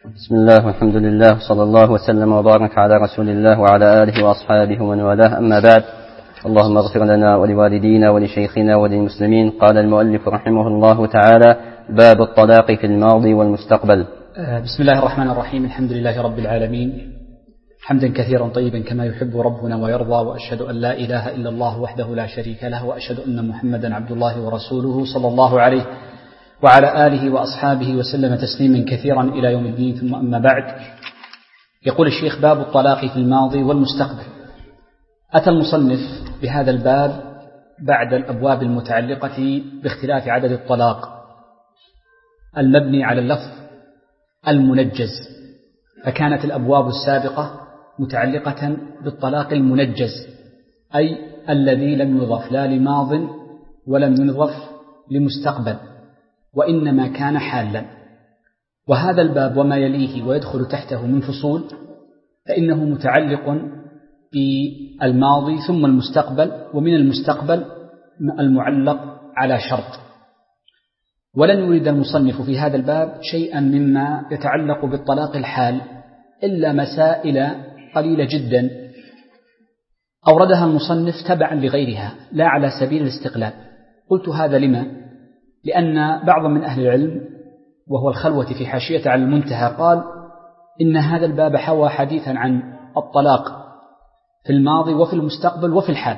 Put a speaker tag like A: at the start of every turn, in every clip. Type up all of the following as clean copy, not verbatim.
A: بسم الله والحمد لله صلى الله وسلم وبارك على رسول الله وعلى آله وأصحابه ومن والاه، أما بعد. اللهم اغفر لنا ولوالدينا ولشيخنا وللمسلمين. قال المؤلف رحمه الله تعالى: باب الطلاق في الماضي والمستقبل.
B: بسم الله الرحمن الرحيم. الحمد لله رب العالمين، حمدا كثيرا طيبا كما يحب ربنا ويرضى، وأشهد أن لا إله إلا الله وحده لا شريك له، وأشهد أن محمدا عبد الله ورسوله صلى الله عليه وعلى آله وأصحابه وسلم تسليما كثيرا إلى يوم الدين. ثم أما بعد، يقول الشيخ: باب الطلاق في الماضي والمستقبل. أتى المصنف بهذا الباب بعد الأبواب المتعلقة باختلاف عدد الطلاق المبني على اللفظ المنجز، فكانت الأبواب السابقة متعلقة بالطلاق المنجز، أي الذي لم يضف لا لماض ولم يضف لمستقبل، وإنما كان حالا. وهذا الباب وما يليه ويدخل تحته من فصول فإنه متعلق بالماضي ثم المستقبل، ومن المستقبل المعلق على شرط. ولن يريد المصنف في هذا الباب شيئا مما يتعلق بالطلاق الحال إلا مسائل قليلة جدا أوردها المصنف تبعا لغيرها لا على سبيل الاستقلال. قلت هذا لما؟ لأن بعض من أهل العلم وهو الخلوة في حاشية على المنتهى قال إن هذا الباب حوى حديثا عن الطلاق في الماضي وفي المستقبل وفي الحال،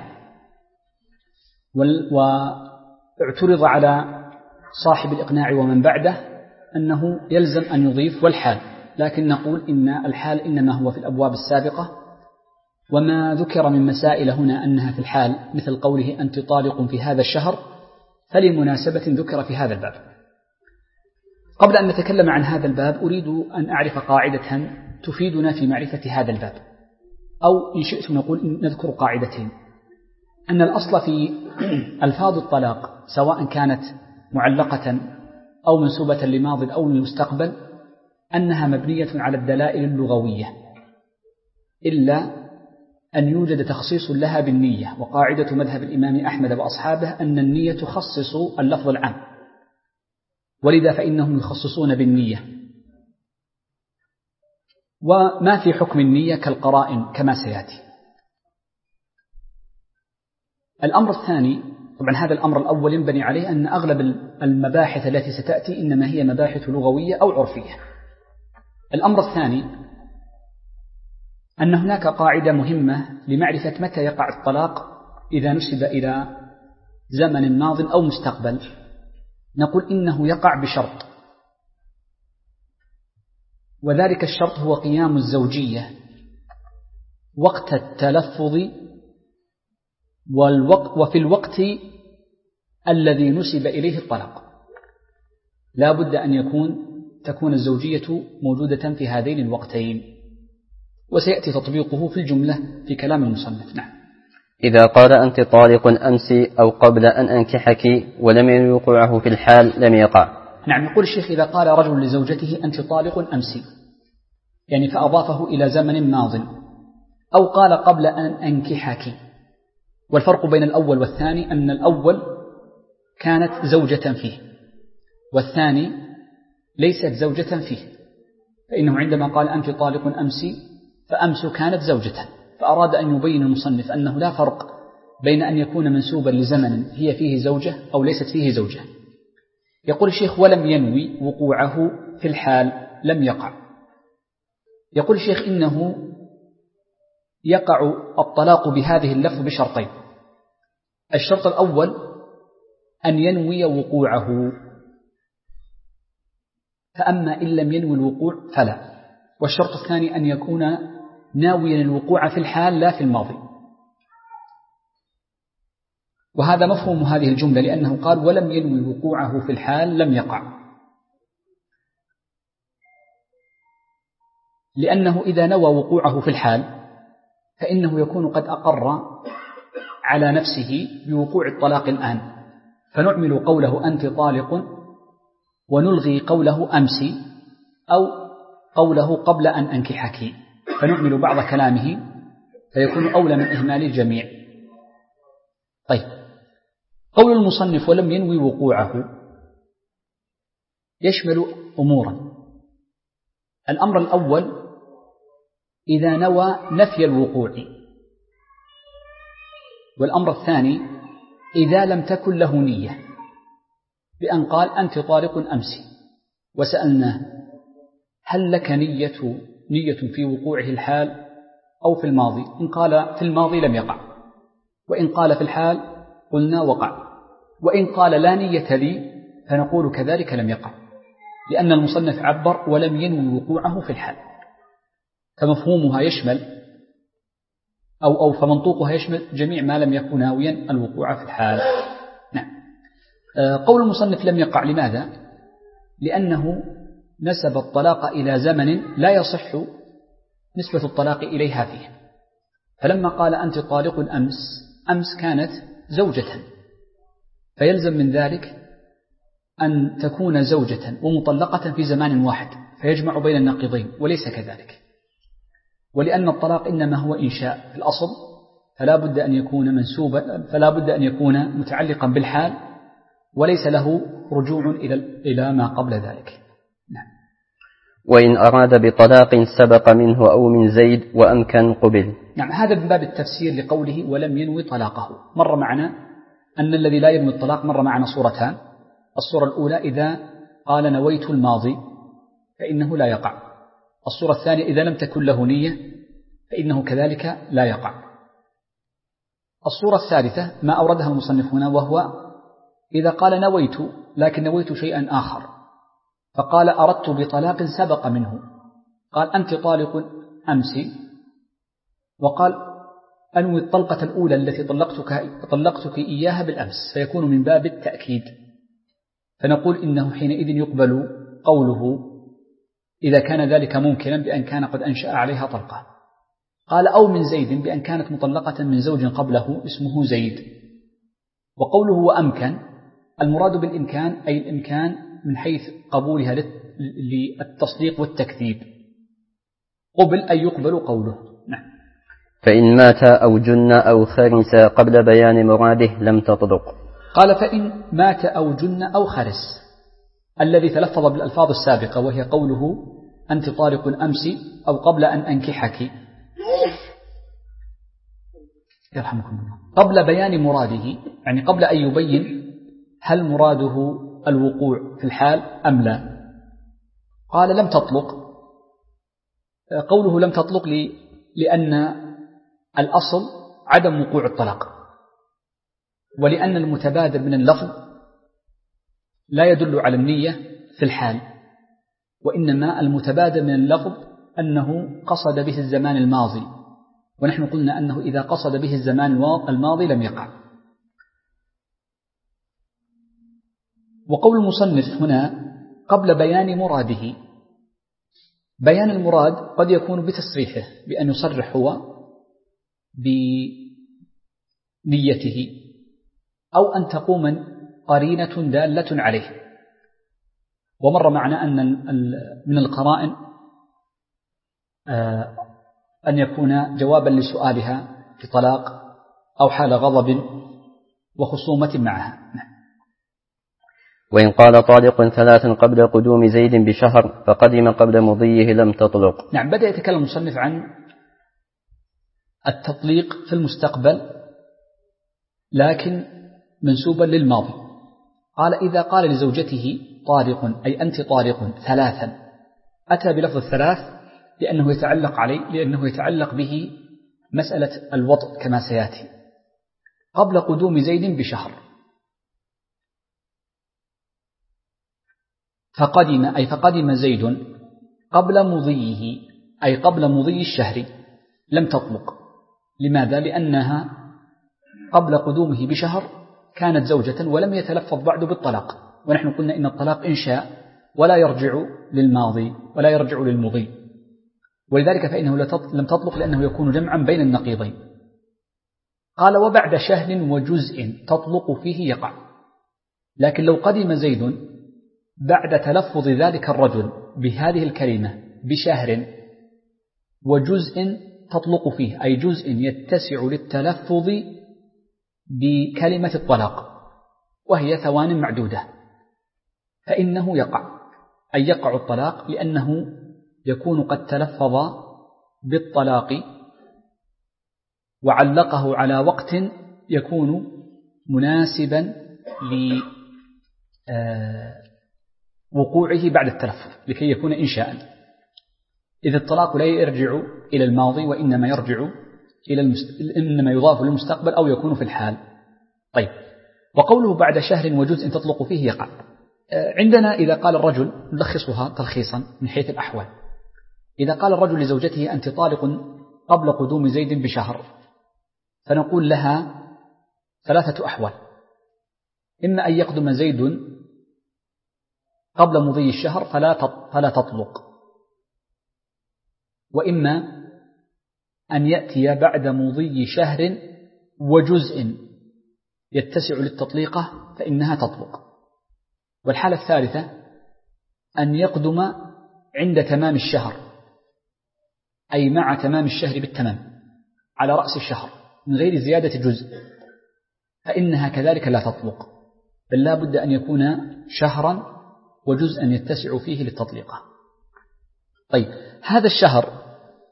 B: واعترض على صاحب الإقناع ومن بعده أنه يلزم أن يضيف والحال، لكن نقول إن الحال إنما هو في الأبواب السابقة، وما ذكر من مسائل هنا أنها في الحال مثل قوله أنت طالق في هذا الشهر فلمناسبة ذكر في هذا الباب. قبل أن نتكلم عن هذا الباب أريد أن أعرف قاعدة تفيدنا في معرفة هذا الباب، أو إن شئت نقول نذكر قاعدتين. أن الأصل في ألفاظ الطلاق سواء كانت معلقة أو منسوبة لماض أو للمستقبل أنها مبنية على الدلائل اللغوية، إلا أن يوجد تخصيص لها بالنية. وقاعدة مذهب الإمام أحمد وأصحابه أن النية تخصص اللفظ العام، ولذا فإنهم يخصصون بالنية، وما في حكم النية كالقرائن كما سيأتي. الأمر الثاني، طبعا هذا الأمر الأول ينبني عليه أن أغلب المباحث التي ستأتي إنما هي مباحث لغوية أو عرفية. الأمر الثاني أن هناك قاعدة مهمة لمعرفة متى يقع الطلاق إذا نسب إلى زمن ماض أو مستقبل. نقول إنه يقع بشرط، وذلك الشرط هو قيام الزوجية وقت التلفظ وفي الوقت الذي نسب إليه الطلاق. لا بد أن تكون الزوجية موجودة في هذين الوقتين، وسيأتي تطبيقه في الجملة في كلام المصنف. نعم.
A: إذا قال أنت طالق أمس أو قبل أن أنكحك ولم ينوي وقوعه في الحال لم يقع.
B: نعم. يقول الشيخ: إذا قال رجل لزوجته أنت طالق أمس، يعني فأضافه إلى زمن ماض، أو قال قبل أن أنكحك. والفرق بين الأول والثاني أن الأول كانت زوجة فيه، والثاني ليست زوجة فيه، فإنه عندما قال أنت طالق أمس فأمس كانت زوجة، فأراد أن يبين المصنف أنه لا فرق بين أن يكون منسوبا لزمن هي فيه زوجة أو ليست فيه زوجة. يقول الشيخ: ولم ينوي وقوعه في الحال لم يقع. يقول الشيخ: إنه يقع الطلاق بهذه اللفظ بشرطين. الشرط الأول أن ينوي وقوعه، فأما إن لم ينوي الوقوع فلا. والشرط الثاني أن يكون ناويا الوقوع في الحال لا في الماضي. وهذا مفهوم هذه الجملة، لأنه قال ولم ينوي وقوعه في الحال لم يقع، لأنه إذا نوى وقوعه في الحال فإنه يكون قد أقر على نفسه بوقوع الطلاق الآن، فنعمل قوله أنت طالق ونلغي قوله أمس أو قوله قبل أن أنكحك، فنعمل بعض كلامه فيكون أولى من إهمال الجميع. طيب، قول المصنف ولم ينوي وقوعه يشمل أمورا. الأمر الأول إذا نوى نفي الوقوع، والأمر الثاني إذا لم تكن له نية، بأن قال أنت طارق أمس وسألناه هل لك نية في وقوعه الحال أو في الماضي؟ إن قال في الماضي لم يقع، وإن قال في الحال قلنا وقع، وإن قال لا نية لي فنقول كذلك لم يقع، لأن المصنف عبر ولم ينوي وقوعه في الحال، فمفهومها يشمل أو فمنطوقها يشمل جميع ما لم يكن ناويا الوقوع في الحال. نعم. قول المصنف لم يقع، لماذا؟ لأنه نسب الطلاق إلى زمن لا يصح نسبة الطلاق إليها فيه، فلما قال أنت طالق أمس كانت زوجة، فيلزم من ذلك أن تكون زوجة ومطلقة في زمان واحد، فيجمع بين النقيضين، وليس كذلك. ولأن الطلاق إنما هو إنشاء في الأصل، فلا بد أن يكون منسوبا، فلا بد أن يكون متعلقا بالحال، وليس له رجوع إلى ما قبل ذلك. نعم.
A: وإن أراد بطلاق سبق منه أو من زيد وأمكن قبل.
B: نعم، هذا من باب التفسير لقوله ولم ينوي طلاقه. مر معنا أن الذي لا ينوي الطلاق مر معنا صورتان. الصورة الأولى إذا قال نويت الماضي فإنه لا يقع. الصورة الثانية إذا لم تكن له نية فإنه كذلك لا يقع. الصورة الثالثة ما أوردها المصنف هنا، وهو إذا قال نويت لكن نويت شيئا آخر، فقال أردت بطلاق سبق منه، قال أنت طالق أمس، وقال أنوي الطلقة الأولى التي طلقتك إياها بالأمس، فيكون من باب التأكيد، فنقول إنه حينئذ يقبل قوله إذا كان ذلك ممكنا بأن كان قد أنشأ عليها طلقة. قال أو من زيد بأن كانت مطلقة من زوج قبله اسمه زيد. وقوله وأمكن المراد بالإمكان أي الإمكان من حيث قبولها للتصديق والتكذيب، قبل أن يقبل قوله. نعم.
A: فإن مات أو جن أو خرس قبل بيان مراده لم تطلق.
B: قال فإن مات أو جن أو خرس، الذي تلفظ بالألفاظ السابقة وهي قوله أنت طارق أمس أو قبل أن أنكحك، يرحمكم الله، قبل بيان مراده، يعني قبل أن يبين هل مراده الوقوع في الحال أم لا. قال لم تطلق. قوله لم تطلق لأن الأصل عدم وقوع الطلاق، ولأن المتبادر من اللفظ لا يدل على النية في الحال، وإنما المتبادر من اللفظ أنه قصد به الزمان الماضي، ونحن قلنا أنه إذا قصد به الزمان الماضي لم يقع. وقول المصنف هنا قبل بيان مراده، بيان المراد قد يكون بتصريحه، بأن يصرح هو بنيته، أو أن تقوم قرينة دالة عليه. ومر معنا أن من القرائن أن يكون جوابا لسؤالها في طلاق أو حال غضب وخصومة معها.
A: وإن قال طالق ثلاثا قبل قدوم زيد بشهر فقدم قبل مضيه لم تطلق.
B: نعم، بدأ يتكلم المصنف عن التطليق في المستقبل لكن منسوبا للماضي. قال إذا قال لزوجته طارق أي أنت طارق ثلاثا، أتى بلفظ الثلاث لأنه يتعلق به مسألة الوطء كما سيأتي. قبل قدوم زيد بشهر، فقدم زيد قبل مضيه أي قبل مضي الشهر لم تطلق. لماذا؟ لأنها قبل قدومه بشهر كانت زوجة ولم يتلفظ بعد بالطلاق، ونحن قلنا إن الطلاق إنشاء ولا يرجع للماضي ولا يرجع للمضي، ولذلك فإنه لم تطلق لأنه يكون جمعا بين النقيضين. قال وبعد شهر وجزء تطلق فيه يقع. لكن لو قدم زيد بعد تلفظ ذلك الرجل بهذه الكلمة بشهر وجزء تطلق فيه، أي جزء يتسع للتلفظ بكلمة الطلاق وهي ثوان معدودة، فإنه يقع، أي يقع الطلاق، لأنه يكون قد تلفظ بالطلاق وعلقه على وقت يكون مناسبا لوقوعه بعد التلفظ لكي يكون إنشاء، إذ الطلاق لا يرجع إلى الماضي وإنما يرجع إنما يضاف للمستقبل أو يكون في الحال. طيب، وقوله بعد شهر وجزء تطلق فيه يقع. عندنا إذا قال الرجل، نلخصها تلخيصا من حيث الأحوال، إذا قال الرجل لزوجته أنت طالق قبل قدوم زيد بشهر، فنقول لها 3 أحوال: إما أن يقدم زيد قبل مضي الشهر فلا تطلق، وإما أن يأتي بعد مضي شهر وجزء يتسع للتطليقة فإنها تطلق. والحالة الثالثة أن يقدم عند تمام الشهر، أي مع تمام الشهر بالتمام على رأس الشهر من غير زيادة جزء، فإنها كذلك لا تطلق، بل لا بد أن يكون شهرا وجزءا يتسع فيه للتطليقة. طيب، هذا الشهر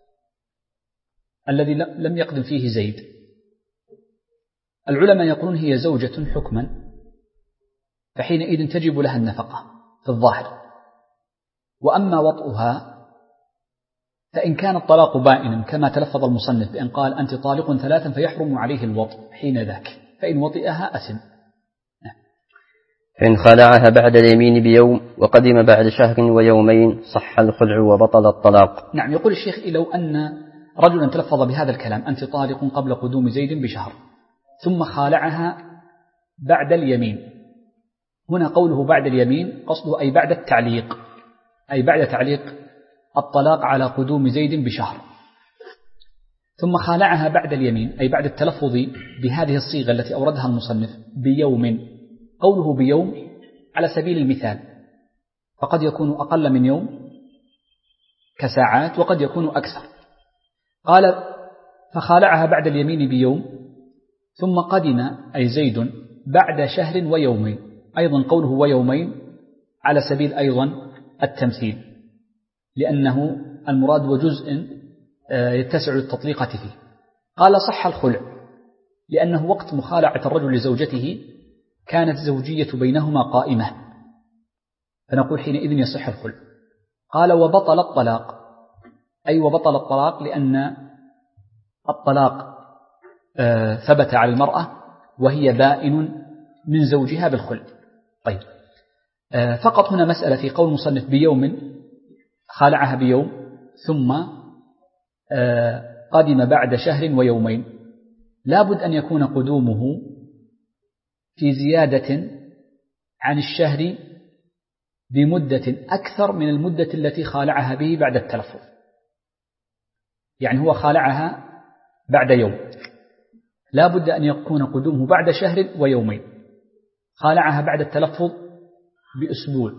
B: الذي لم يقدم فيه زيد، العلماء يقولون هي زوجة حكما، فحينئذ تجب لها النفقة في الظاهر. وأما وطئها فإن كان الطلاق بائنا كما تلفظ المصنف بأن قال أنت طالق 3 فيحرم عليه الوطء حين ذاك، فإن وطئها أثم.
A: فإن خلعها بعد اليمين بيوم وقدم بعد شهر ويومين صح الخلع وبطل الطلاق.
B: نعم، يقول الشيخ لو أن رجلا تلفظ بهذا الكلام أنت طالق قبل قدوم زيد بشهر ثم خالعها بعد اليمين، هنا قوله بعد اليمين قصده أي بعد التعليق، أي بعد تعليق الطلاق على قدوم زيد بشهر، ثم خالعها بعد اليمين أي بعد التلفظ بهذه الصيغة التي أوردها المصنف بيوم. قوله بيوم على سبيل المثال، فقد يكون أقل من يوم كساعات وقد يكون أكثر. قال فخالعها بعد اليمين بيوم ثم قدم أي زيد بعد شهر ويومين، أيضا قوله ويومين على سبيل أيضا التمثيل، لأنه المراد وجزء يتسع للتطليقة فيه. قال صح الخلع لأنه وقت مخالعة الرجل لزوجته كانت زوجية بينهما قائمة، فنقول حينئذ يصح الخلع. قال وبطل الطلاق، أي وبطل الطلاق لأن الطلاق ثبت على المرأة وهي بائن من زوجها بالخلع. طيب، فقط هنا مسألة في قول مصنف بيوم، خالعها بيوم ثم قدم بعد شهر ويومين، لابد أن يكون قدومه في زيادة عن الشهر بمدة أكثر من المدة التي خالعها به بعد التلفظ. يعني هو خالعها بعد يوم، لابد أن يكون قدومه بعد شهر ويومين. خالعها بعد التلفظ بأسبوع،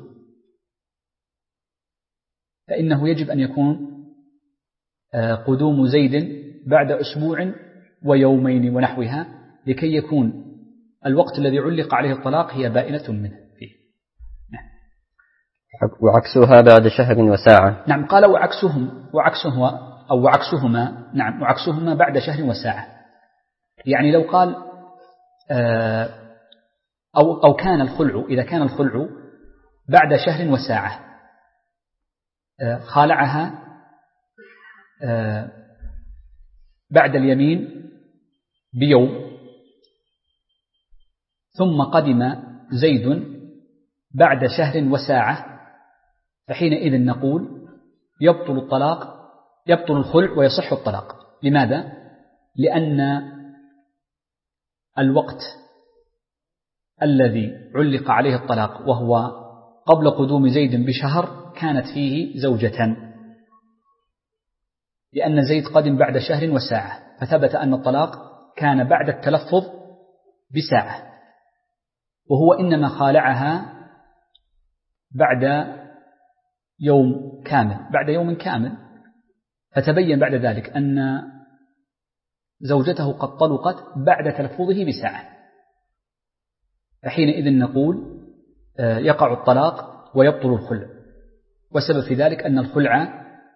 B: فإنه يجب أن يكون قدوم زيد بعد أسبوع ويومين ونحوها، لكي يكون الوقت الذي علق عليه الطلاق هي بائنة منه فيه. نعم.
A: وعكسها بعد شهر وساعة.
B: نعم، قال وعكسهما نعم، وعكسهما بعد شهر وساعة. يعني لو قال أو كان الخلع، إذا كان الخلع بعد شهر وساعة، خالعها بعد اليمين بيوم ثم قدم زيد بعد شهر وساعة، فحينئذ نقول يبطل الخلع ويصح الطلاق. لماذا؟ لأن الوقت الذي علق عليه الطلاق وهو قبل قدوم زيد بشهر كانت فيه زوجة، لأن زيد قدم بعد شهر وساعة، فثبت أن الطلاق كان بعد التلفظ بساعة، وهو إنما خالعها بعد يوم كامل، فتبين بعد ذلك أن زوجته قد طلقت بعد تلفظه بساعة، فحينئذ نقول يقع الطلاق ويبطل الخلع. والسبب في ذلك أن الخلع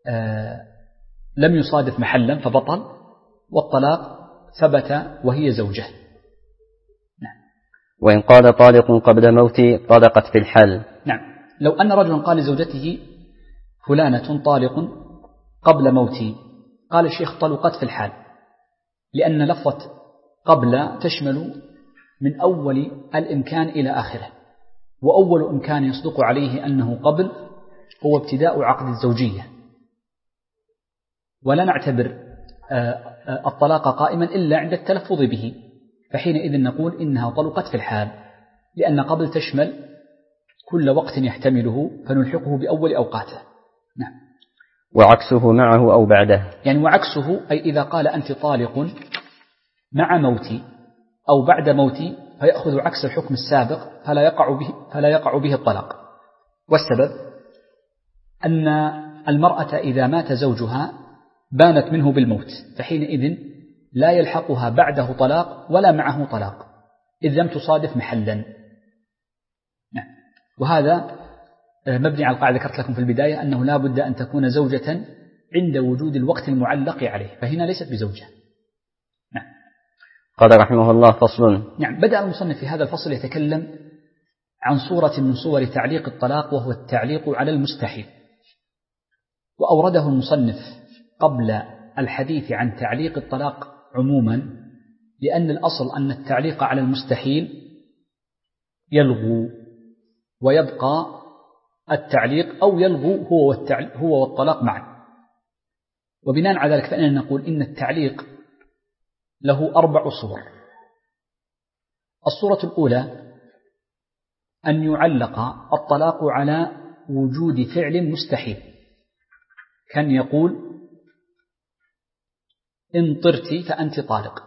B: لم يصادف محلا فبطل، والطلاق ثبت وهي زوجة. نعم.
A: وإن قال طالق قبل موتي طلقت في الحال.
B: نعم. لو أن رجلا قال لزوجته فلانة طالق قبل موتي، قال الشيخ طلقت في الحال، لأن لفظة قبل تشمل من أول الإمكان إلى آخره، وأول إمكان يصدق عليه أنه قبل هو ابتداء عقد الزوجية، ولا نعتبر الطلاق قائما إلا عند التلفظ به، فحينئذ نقول إنها طلقت في الحال، لأن قبل تشمل كل وقت يحتمله فنلحقه بأول أوقاته. نعم.
A: وعكسه معه أو بعده،
B: يعني وعكسه أي إذا قال أنت طالق مع موتي أو بعد موتي فيأخذ عكس الحكم السابق فلا يقع به الطلاق. والسبب أن المرأة إذا مات زوجها بانت منه بالموت، فحينئذ لا يلحقها بعده طلاق ولا معه طلاق، إذ لم تصادف محلا. نعم. وهذا مبني على القاعدة ذكرت لكم في البداية أنه لا بد أن تكون زوجة عند وجود الوقت المعلق عليه، فهنا ليست بزوجة. نعم.
A: قال رحمه الله فصل.
B: نعم. بدأ المصنف في هذا الفصل يتكلم عن صورة من صور تعليق الطلاق، وهو التعليق على المستحيل، وأورده المصنف قبل الحديث عن تعليق الطلاق عموما، لأن الأصل أن التعليق على المستحيل يلغو ويبقى التعليق، أو يلغو هو والطلاق معا. وبناء على ذلك فإننا نقول إن التعليق له 4 صور. الصورة الأولى أن يعلق الطلاق على وجود فعل مستحيل، كان يقول إن طرت فأنت طالق،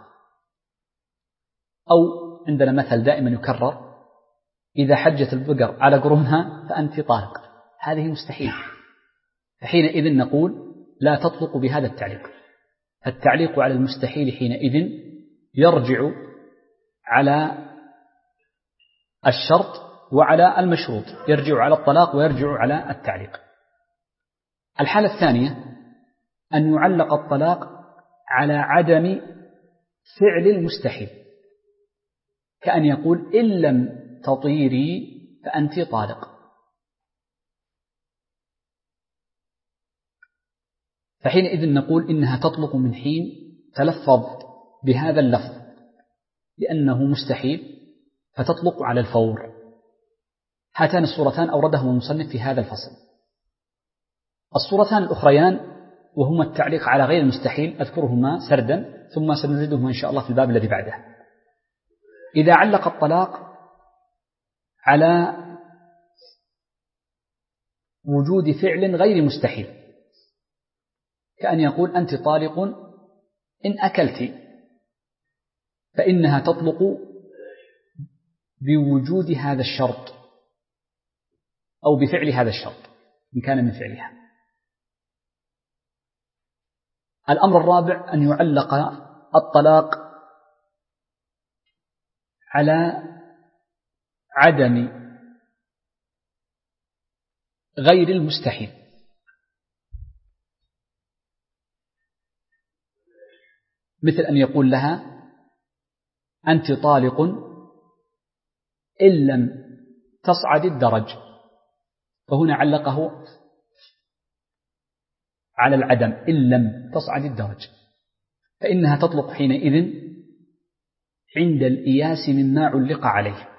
B: أو عندنا مثل دائما يكرر إذا حجت البقر على قرونها فأنت طالق، هذه مستحيل، فحينئذ نقول لا تطلق بهذا التعليق. التعليق على المستحيل حينئذ يرجع على الشرط وعلى المشروط، يرجع على الطلاق ويرجع على التعليق. الحالة الثانية أن يعلق الطلاق على عدم فعل المستحيل، كأن يقول إن لم تطيري فأنت طالق، فحينئذ نقول إنها تطلق من حين تلفظ بهذا اللفظ لأنه مستحيل، فتطلق على الفور. هاتان الصورتان أوردهما المصنف في هذا الفصل. الصورتان الأخريان وهما التعليق على غير المستحيل أذكرهما سردا ثم سنجدهما إن شاء الله في الباب الذي بعده. إذا علق الطلاق على وجود فعل غير مستحيل، كأن يقول أنت طالق إن أكلت، فإنها تطلق بوجود هذا الشرط أو بفعل هذا الشرط إن كان من فعلها. الأمر الرابع أن يعلق الطلاق على عدم غير المستحيل، مثل أن يقول لها أنت طالق إن لم تصعد الدرج، فهنا علقه على العدم، إن لم تصعد الدرج، فإنها تطلق حينئذ عند الإياس مما علق عليه.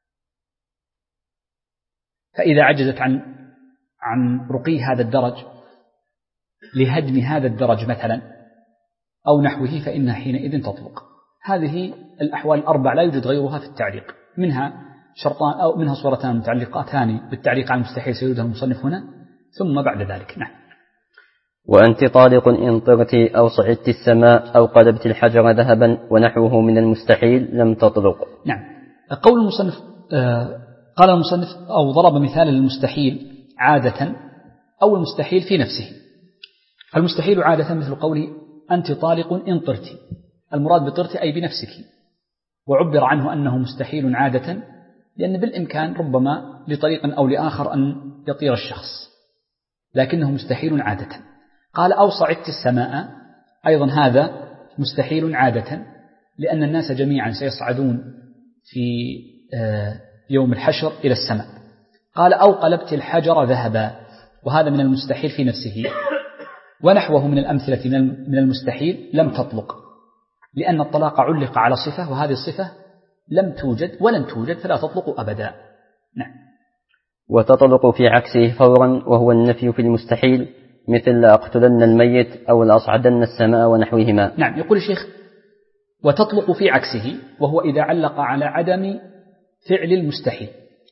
B: فإذا عجزت عن رقي هذا الدرج لهدم هذا الدرج مثلا أو نحوه، فإنها حينئذ تطلق. هذه الأحوال الأربع لا يوجد غيرها في التعليق، منها شرطان أو منها صورتان متعلقتان بالتعليق على المستحيل سيردها المصنف هنا ثم بعد ذلك. نعم.
A: وأنت طالق إن طرت أو صعدت السماء أو قلبت الحجر ذهبا ونحوه من المستحيل لم تطلق.
B: نعم. قول المصنف قال المصنف أو ضرب مثال للمستحيل عادة أو المستحيل في نفسه. المستحيل عادة مثل قوله أنت طالق إن طرت، المراد بطرت أي بنفسك، وعبر عنه أنه مستحيل عادة لأن بالإمكان ربما لطريق أو لآخر أن يطير الشخص، لكنه مستحيل عادة. قال أو صعدت السماء، أيضا هذا مستحيل عادة، لأن الناس جميعا سيصعدون في يوم الحشر إلى السماء. قال أو قلبت الحجر ذهبا، وهذا من المستحيل في نفسه، ونحوه من الأمثلة من المستحيل لم تطلق، لأن الطلاق علق على صفة، وهذه الصفة لم توجد ولن توجد فلا تطلق أبدا. نعم.
A: وتطلق في عكسه فورا، وهو النفي في المستحيل، مثل لأقتلن الميت أو لأصعدن السماء ونحوهما.
B: نعم. يقول الشيخ وتطلق في عكسه، وهو إذا علق على عدم فعل المستحيل،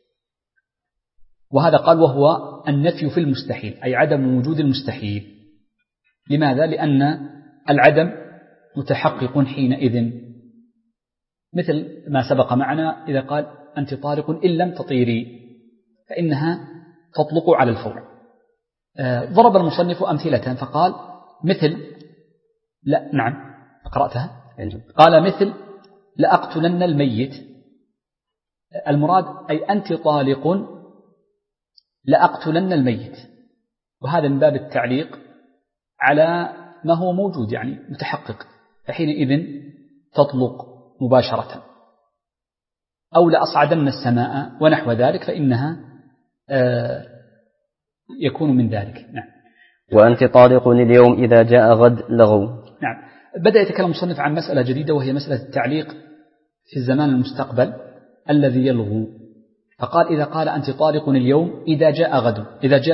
B: وهذا قال وهو النفي في المستحيل، أي عدم وجود المستحيل. لماذا؟ لأن العدم متحقق حينئذ، مثل ما سبق معنا إذا قال أنت طارق إن لم تطيري، فإنها تطلق على الفور. ضرب المصنف أمثلة فقال مثل لا، نعم قرأتها، قال مثل لأقتلن الميت، المراد أي أنت طالق لأقتلن الميت، وهذا من باب التعليق على ما هو موجود يعني متحقق، فحينئذ تطلق مباشرة. أو لأصعدن السماء ونحو ذلك، فإنها يكون من ذلك. نعم.
A: وأنت طالق اليوم إذا جاء غد لغو.
B: نعم. بدأ يتكلم المصنف عن مسألة جديدة، وهي مسألة التعليق في الزمان المستقبل الذي يلغو. فقال إذا قال أنت طالق اليوم إذا جاء غد،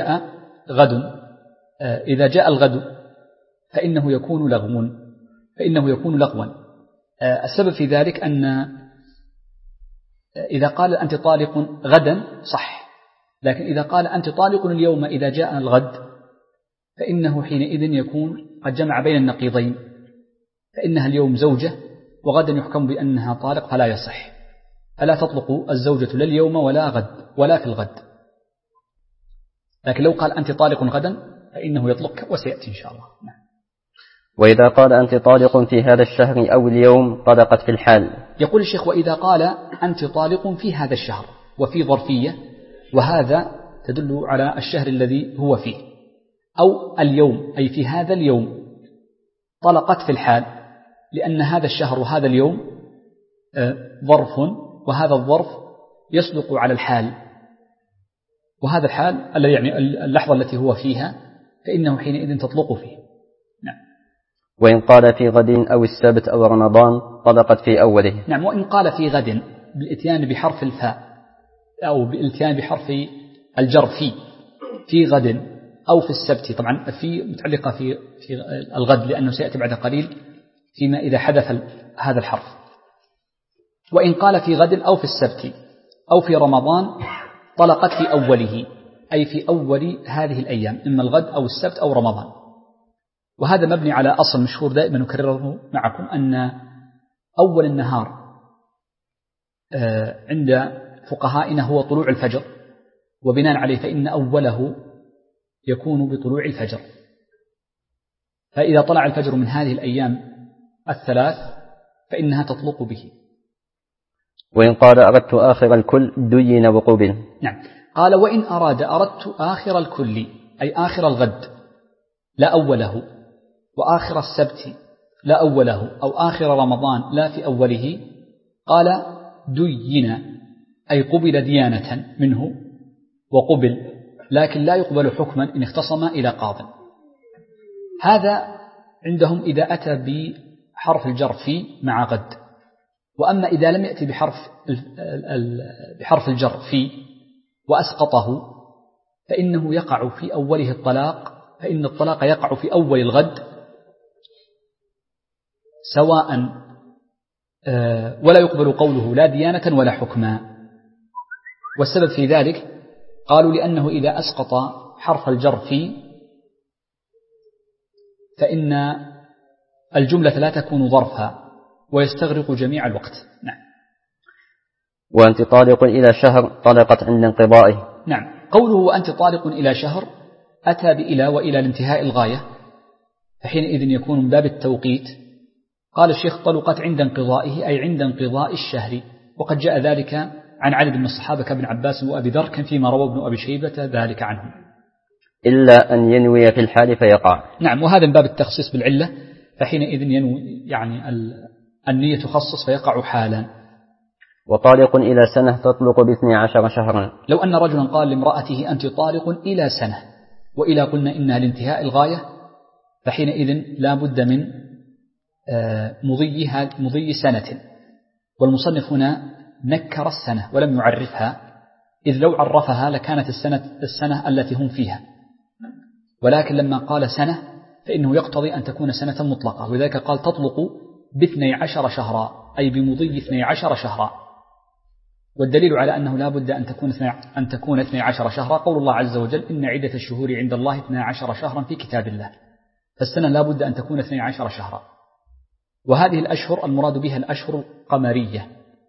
B: إذا جاء الغد فإنه يكون لغوا. السبب في ذلك أن إذا قال أنت طالق غدا صح، لكن إذا قال أنت طالق اليوم إذا جاء الغد فإنه حينئذ يكون قد جمع بين النقيضين، فإنها اليوم زوجة وغدا يحكم بأنها طالق، فلا يصح، فلا تطلق الزوجة لا اليوم ولا غد ولا في الغد. لكن لو قال أنت طالق غدا فإنه يطلق، وسيأتي إن شاء الله. نعم.
A: وإذا قال أنت طالق في هذا الشهر أو اليوم طلقت في الحال.
B: يقول الشيخ وإذا قال أنت طالق في هذا الشهر، وفي ظرفية، وهذا تدل على الشهر الذي هو فيه، أو اليوم أي في هذا اليوم طلقت في الحال، لأن هذا الشهر وهذا اليوم ظرف، وهذا الظرف يصدق على الحال، وهذا الحال يعني اللحظة التي هو فيها، فإنه حينئذ تطلق فيه. نعم.
A: وإن قال في غد أو السبت أو رمضان طلقت في أوله.
B: نعم. وإن قال في غد بالإتيان بحرف الفاء أو بالإتيان بحرف الجر في غد أو في السبت، طبعا في متعلقة في الغد لأنه سيأتي بعد قليل فيما إذا حدث هذا الحرف. وإن قال في غد أو في السبت أو في رمضان طلقت في أوله، أي في أول هذه الأيام، إما الغد أو السبت أو رمضان. وهذا مبني على أصل مشهور دائما نكرره معكم، أن أول النهار عند فقهائنا هو طلوع الفجر، وبناء عليه فإن أوله يكون بطلوع الفجر، فإذا طلع الفجر من هذه الأيام الثلاث فإنها تطلق به.
A: وإن قال أردت آخر الكل دين وقوبل.
B: نعم. قال وإن أردت آخر الكل، أي آخر الغد لا أوله، وآخر السبت لا أوله، أو آخر رمضان لا في أوله، قال دين أي قبل ديانة منه وقبل، لكن لا يقبل حكما إن اختصم إلى قاض. هذا عندهم إذا أتى بحرف الجر في مع غد. وأما إذا لم يأتي بحرف الجر في وأسقطه فإنه يقع في أوله الطلاق، فإن الطلاق يقع في أول الغد سواء، ولا يقبل قوله لا ديانة ولا حكما. والسبب في ذلك قالوا لأنه إذا أسقط حرف الجر في فإن الجملة لا تكون ظرفا ويستغرق جميع الوقت. نعم.
A: وأنت طالق إلى شهر طلقت عند انقضائه.
B: نعم. قوله وأنت طالق إلى شهر أتى بإلى وإلى الانتهاء الغاية، فحينئذ يكون من باب التوقيت. قال الشيخ طلقت عند انقضائه أي عند انقضاء الشهر، وقد جاء ذلك عن عدد من الصحابة كابن عباس وأبي ذر، كان فيما روى ابن أبي شيبة ذلك عنهم.
A: إلا أن ينوي في الحال فيقع.
B: نعم، وهذا من باب التخصيص بالعلة، فحينئذ ينوي يعني النية تخصص فيقع حالا.
A: وطالق إلى سنة تطلق ب12 شهرا.
B: لو أن رجلا قال لامرأته أنت طالق إلى سنة، وإلى قلنا إنها لانتهاء الغاية، فحينئذ لا بد من مضي سنة، والمصنف هنا نكر السنة ولم يعرفها، إذ لو عرفها لكانت السنة التي هم فيها، ولكن لما قال سنة فإنه يقتضي أن تكون سنة مطلقة، ولذلك قال تطلق ب12 شهرا، أي بمضي 12 شهرا. والدليل على أنه لا بد أن تكون 12 شهرا قول الله عز وجل إن عدة الشهور عند الله 12 شهرا في كتاب الله، فالسنة لا بد أن تكون 12 شهرا. وهذه الأشهر المراد بها الأشهر القمرية،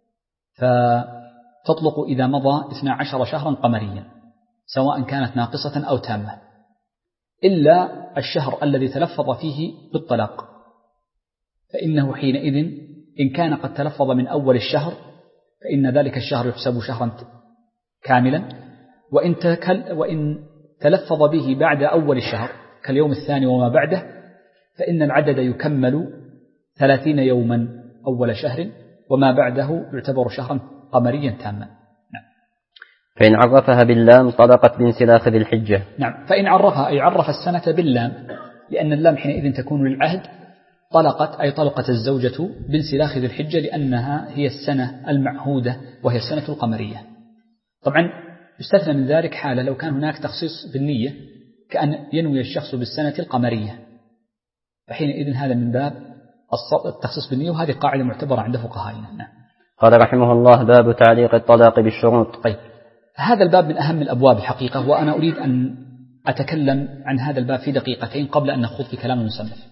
B: فتطلق إذا مضى 12 شهرا قمريا سواء كانت ناقصة أو تامة، إلا الشهر الذي تلفظ فيه بالطلاق، فإنه حينئذ إن كان قد تلفظ من أول الشهر فإن ذلك الشهر يحسب شهرا كاملا، وإن تلفظ به بعد أول الشهر كاليوم الثاني وما بعده فإن العدد يكمل 30 يوما أول شهر، وما بعده يعتبر شهرا قمريا تاما. نعم.
A: فإن عرفها باللام طلقت بانسلاخ ذي الحجة.
B: نعم، فإن عرفها أي عرف السنة باللام، لأن اللام حينئذ تكون للعهد، طلقت الزوجة بانسلاخ ذي الحجة، لأنها هي السنة المعهودة وهي السنة القمرية. طبعا يستثنى من ذلك حالة لو كان هناك تخصيص بالنية، كأن ينوي الشخص بالسنة القمرية، فحينئذ هذا من باب التخصيص بالنية، وهذه قاعدة معتبرة عند فقهائنا. نعم.
A: قال رحمه الله باب تعليق الطلاق بالشروط.
B: طيب، هذا الباب من أهم الأبواب الحقيقة، وأنا أريد أن أتكلم عن هذا الباب في دقيقتين قبل أن نخوض في كلام المصنف.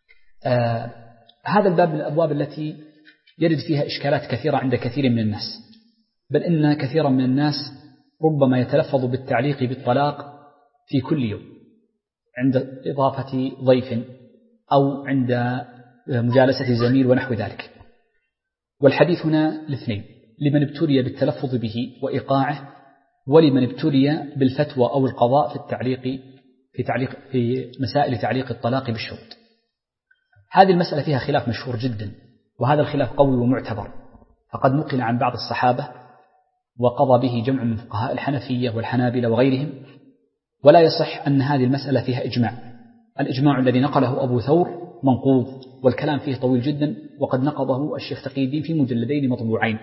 B: هذا الباب من الأبواب التي يرد فيها إشكالات كثيرة عند كثير من الناس، بل إن كثيرا من الناس ربما يتلفظ بالتعليق بالطلاق في كل يوم عند إضافة ضيف أو عند مجالسة زميل ونحو ذلك. والحديث هنا الاثنين، لمن ابتلي بالتلفظ به وإيقاعه، ولمن ابتلي بالفتوى أو القضاء في مسائل تعليق الطلاق بالشروط. هذه المسألة فيها خلاف مشهور جدا، وهذا الخلاف قوي ومعتبر، فقد نقل عن بعض الصحابة وقضى به جمع من فقهاء الحنفية والحنابلة وغيرهم، ولا يصح أن هذه المسألة فيها إجماع. الإجماع الذي نقله أبو ثور منقوض، والكلام فيه طويل جدا، وقد نقضه الشيخ تقي الدين في مجلدين مطبوعين.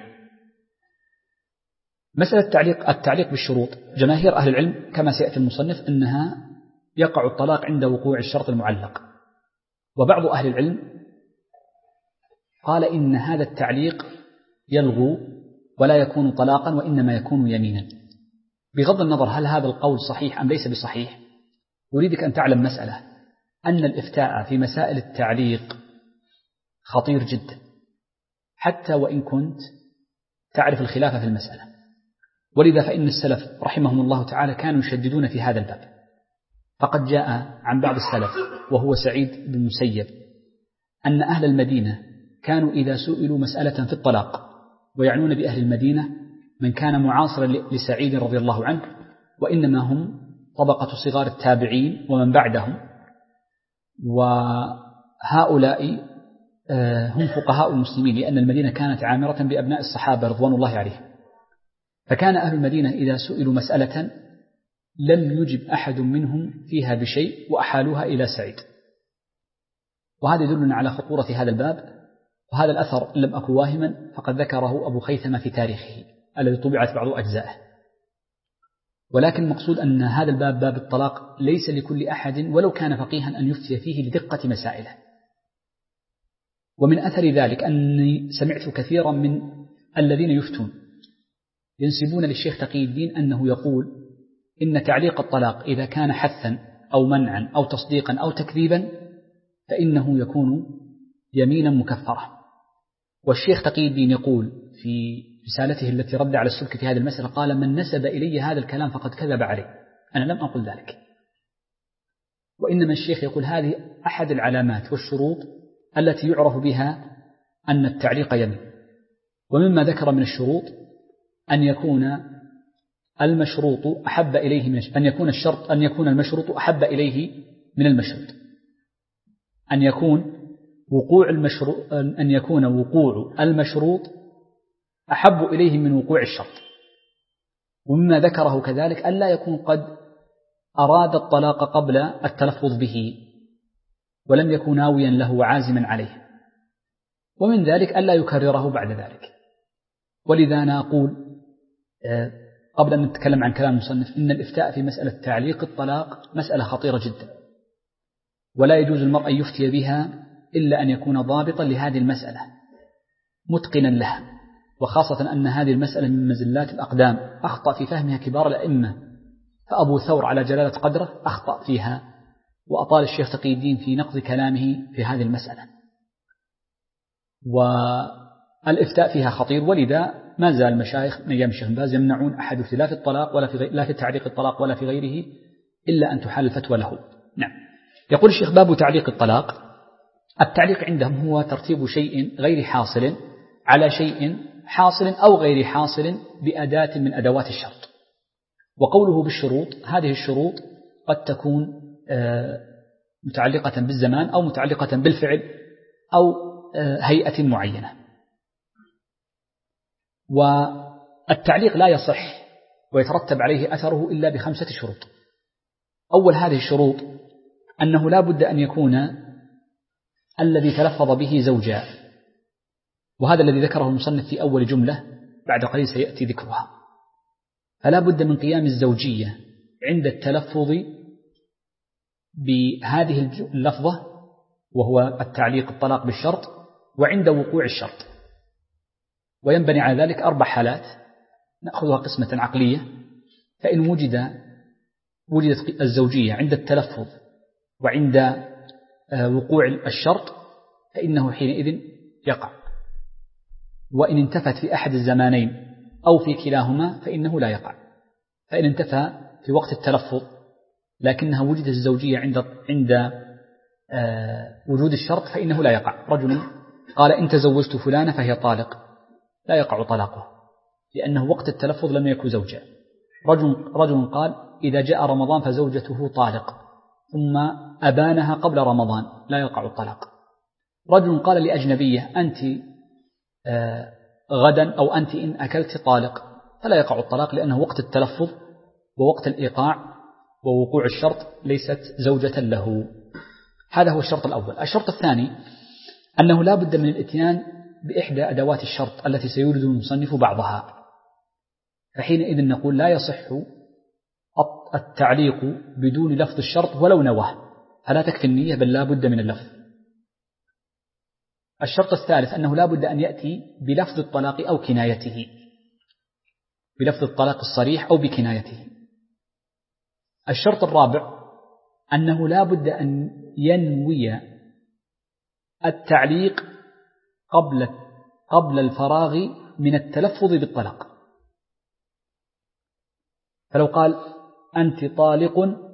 B: مسألة التعليق بالشروط، جماهير أهل العلم كما سيأتي المصنف أنها يقع الطلاق عند وقوع الشرط المعلق، وبعض أهل العلم قال إن هذا التعليق يلغو ولا يكون طلاقا، وإنما يكون يمينا. بغض النظر هل هذا القول صحيح أم ليس بصحيح، أريدك أن تعلم مسألة، أن الإفتاء في مسائل التعليق خطير جدا، حتى وإن كنت تعرف الخلاف في المسألة. ولذا فإن السلف رحمهم الله تعالى كانوا يشددون في هذا الباب، فقد جاء عن بعض السلف وهو سعيد بن المسيب أن أهل المدينة كانوا إذا سئلوا مسألة في الطلاق، ويعنون بأهل المدينة من كان معاصرا لسعيد رضي الله عنه، وإنما هم طبقة صغار التابعين ومن بعدهم، وهؤلاء هم فقهاء المسلمين، لأن المدينة كانت عامرة بأبناء الصحابة رضوان الله عليهم. فكان أهل المدينة إذا سئلوا مسألة لم يجب أحد منهم فيها بشيء وأحالوها إلى سعيد، وهذا يدلنا على خطورة هذا الباب. وهذا الأثر لم أكن واهما فقد ذكره أبو خيثمة في تاريخه الذي طبعت بعض أجزائه. ولكن المقصود أن هذا الباب، باب الطلاق، ليس لكل أحد ولو كان فقيها أن يفتي فيه لدقة مسائله. ومن أثر ذلك أني سمعت كثيرا من الذين يفتون ينسبون للشيخ تقي الدين أنه يقول إن تعليق الطلاق إذا كان حثا أو منعا أو تصديقا أو تكذيبا فإنه يكون يمينا مكفرة. والشيخ تقي الدين يقول في رسالته التي رد على السبكي في هذه المسألة، قال من نسب إلي هذا الكلام فقد كذب عليه، أنا لم أقل ذلك. وإنما الشيخ يقول هذه أحد العلامات والشروط التي يعرف بها أن التعليق يمين. ومما ذكر من الشروط أن يكون المشروط أحب إليه من أن يكون المشروط أحب إليه من المشروط، أن يكون وقوع المشروط أحب إليه من وقوع الشرط. ومما ذكره كذلك ألا يكون قد أراد الطلاق قبل التلفظ به ولم يكن ناويا له وعازما عليه، ومن ذلك ألا يكرره بعد ذلك. ولذا نقول قبل أن نتكلم عن كلام المصنف إن الإفتاء في مسألة تعليق الطلاق مسألة خطيرة جدا، ولا يجوز المرء أن يفتي بها إلا أن يكون ضابطا لهذه المسألة متقنا لها، وخاصة أن هذه المسألة من مزلات الأقدام أخطأ في فهمها كبار الأئمة، فأبو ثور على جلالة قدره أخطأ فيها، وأطال الشيخ تقي الدين في نقض كلامه في هذه المسألة، والإفتاء فيها خطير. ولذا ما زال المشايخ من أيام الشيخ بن باز يمنعون أحد اختلاف الطلاق لا في تعليق الطلاق ولا في غيره إلا أن تحال الفتوى له. نعم. يقول الشيخ باب تعليق الطلاق. التعليق عندهم هو ترتيب شيء غير حاصل على شيء حاصل أو غير حاصل بأداة من أدوات الشرط. وقوله بالشروط، هذه الشروط قد تكون متعلقة بالزمان أو متعلقة بالفعل أو هيئة معينة. والتعليق لا يصح ويترتب عليه أثره إلا ب5 شروط. أول هذه الشروط أنه لا بد أن يكون الذي تلفظ به زوجا، وهذا الذي ذكره المصنف في أول جملة، بعد قليل سيأتي ذكرها. فلا بد من قيام الزوجية عند التلفظ بهذه اللفظة وهو التعليق الطلاق بالشرط، وعند وقوع الشرط. وينبني على ذلك 4 حالات نأخذها قسمة عقلية. فإن وجدت الزوجية عند التلفظ وعند وقوع الشرط فإنه حينئذ يقع. وإن انتفت في أحد الزمانين أو في كلاهما فإنه لا يقع. فإن انتفى في وقت التلفظ لكنها وجدت الزوجية عند وجود الشرط فإنه لا يقع. رجل قال إن تزوجت فلانة فهي طالق، لا يقع طلاقه لأنه وقت التلفظ لم يكن زوجا. رجل قال إذا جاء رمضان فزوجته طالق ثم أبانها قبل رمضان، لا يقع الطلاق. رجل قال لأجنبية أنت غدا أو أنت إن أكلت طالق، فلا يقع الطلاق لأنه وقت التلفظ ووقت الإيقاع ووقوع الشرط ليست زوجة له. هذا هو الشرط الأول. الشرط الثاني أنه لا بد من الاتيان بإحدى أدوات الشرط التي سيورد المصنف بعضها، فحينئذ نقول لا يصح التعليق بدون لفظ الشرط ولو نواه، فلا تكفي النية بل لا بد من اللفظ. الشرط الثالث أنه لا بد أن يأتي بلفظ الطلاق أو كنايته، بلفظ الطلاق الصريح أو بكنايته. الشرط الرابع أنه لا بد أن ينوي التعليق قبل الفراغ من التلفظ بالطلاق. فلو قال أنت طالق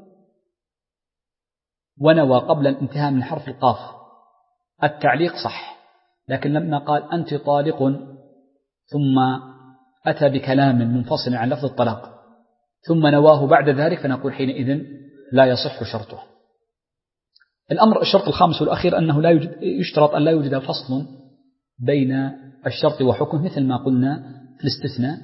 B: ونوى قبل الانتهاء من حرف القاف التعليق صح، لكن لما قال أنت طالق ثم أتى بكلام منفصل عن لفظ الطلاق ثم نواه بعد ذلك فنقول حينئذ لا يصح شرطه. الشرط الخامس والأخير أنه يشترط أن لا يوجد فصل بين الشرط وحكمه مثل ما قلنا في الاستثناء،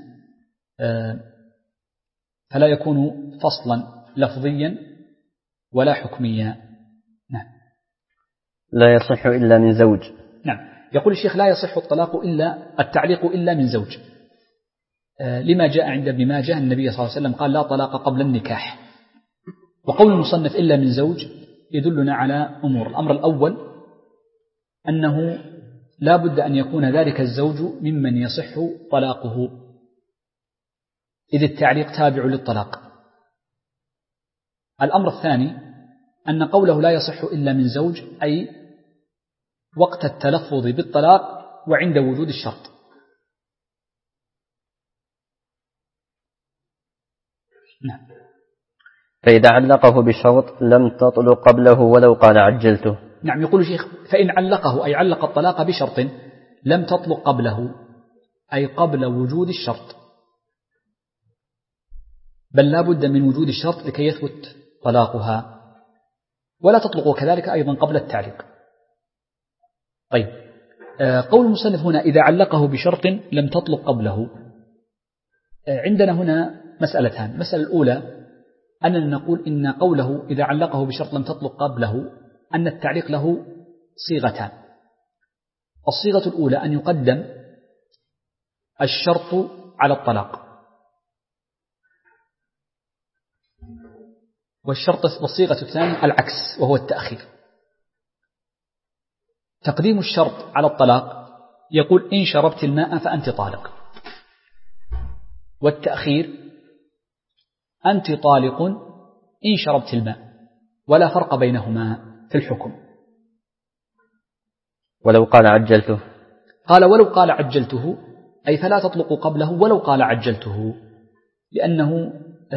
B: فلا يكون فصلا لفظيا ولا حكميا. نعم.
A: لا يصح إلا من زوج.
B: نعم. يقول الشيخ لا يصح التعليق إلا من زوج، لما جاء عند ابن ماجه النبي صلى الله عليه وسلم قال لا طلاق قبل النكاح. وقول المصنف إلا من زوج يدلنا على أمور. الأمر الأول أنه لا بد أن يكون ذلك الزوج ممن يصح طلاقه، إذ التعليق تابع للطلاق. الأمر الثاني أن قوله لا يصح إلا من زوج أي وقت التلفظ بالطلاق وعند وجود الشرط. نعم.
A: فإذا علقه بشرط لم تطلق قبله ولو قال عجلته.
B: نعم. يقول الشيخ فإن علقه أي علق الطلاق بشرط لم تطلق قبله أي قبل وجود الشرط. بل لا بد من وجود الشرط لكي يثبت طلاقها، ولا تطلق كذلك أيضا قبل التعليق. طيب، قول المصنف هنا إذا علقه بشرط لم تطلق قبله، عندنا هنا مسألتان. المسألة الأولى أننا نقول إن قوله إذا علقه بشرط لم تطلق قبله أن التعليق له صيغتان. الصيغة الأولى أن يقدم الشرط على الطلاق، والصيغة الثانية العكس وهو التأخير. تقديم الشرط على الطلاق يقول إن شربت الماء فأنت طالق، والتأخير أنت طالق إن شربت الماء، ولا فرق بينهما في الحكم.
A: ولو قال عجلته،
B: قال ولو قال عجلته أي فلا تطلق قبله ولو قال عجلته، لأنه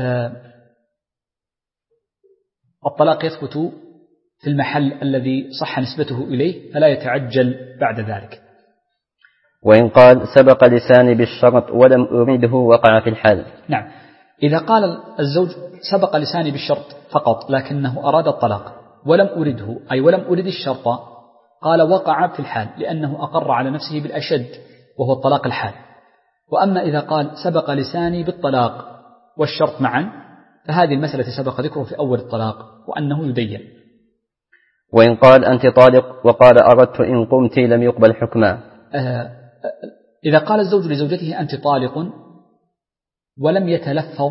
B: الطلاق يثبت في المحل الذي صح نسبته إليه فلا يتعجل بعد ذلك.
A: وإن قال سبق لساني بالشرط ولم أريده وقع في الحال.
B: نعم، إذا قال الزوج سبق لساني بالشرط فقط لكنه أراد الطلاق ولم أرده، أي ولم أرد الشرط، قال وقع في الحال لأنه أقر على نفسه بالأشد وهو الطلاق الحال. وأما إذا قال سبق لساني بالطلاق والشرط معا فهذه المسألة سبق ذكره في أول الطلاق وأنه يدين.
A: وإن قال أنت طالق وقال أردت إن قمت لم يقبل حكما.
B: إذا قال الزوج لزوجته أنت طالق ولم يتلفظ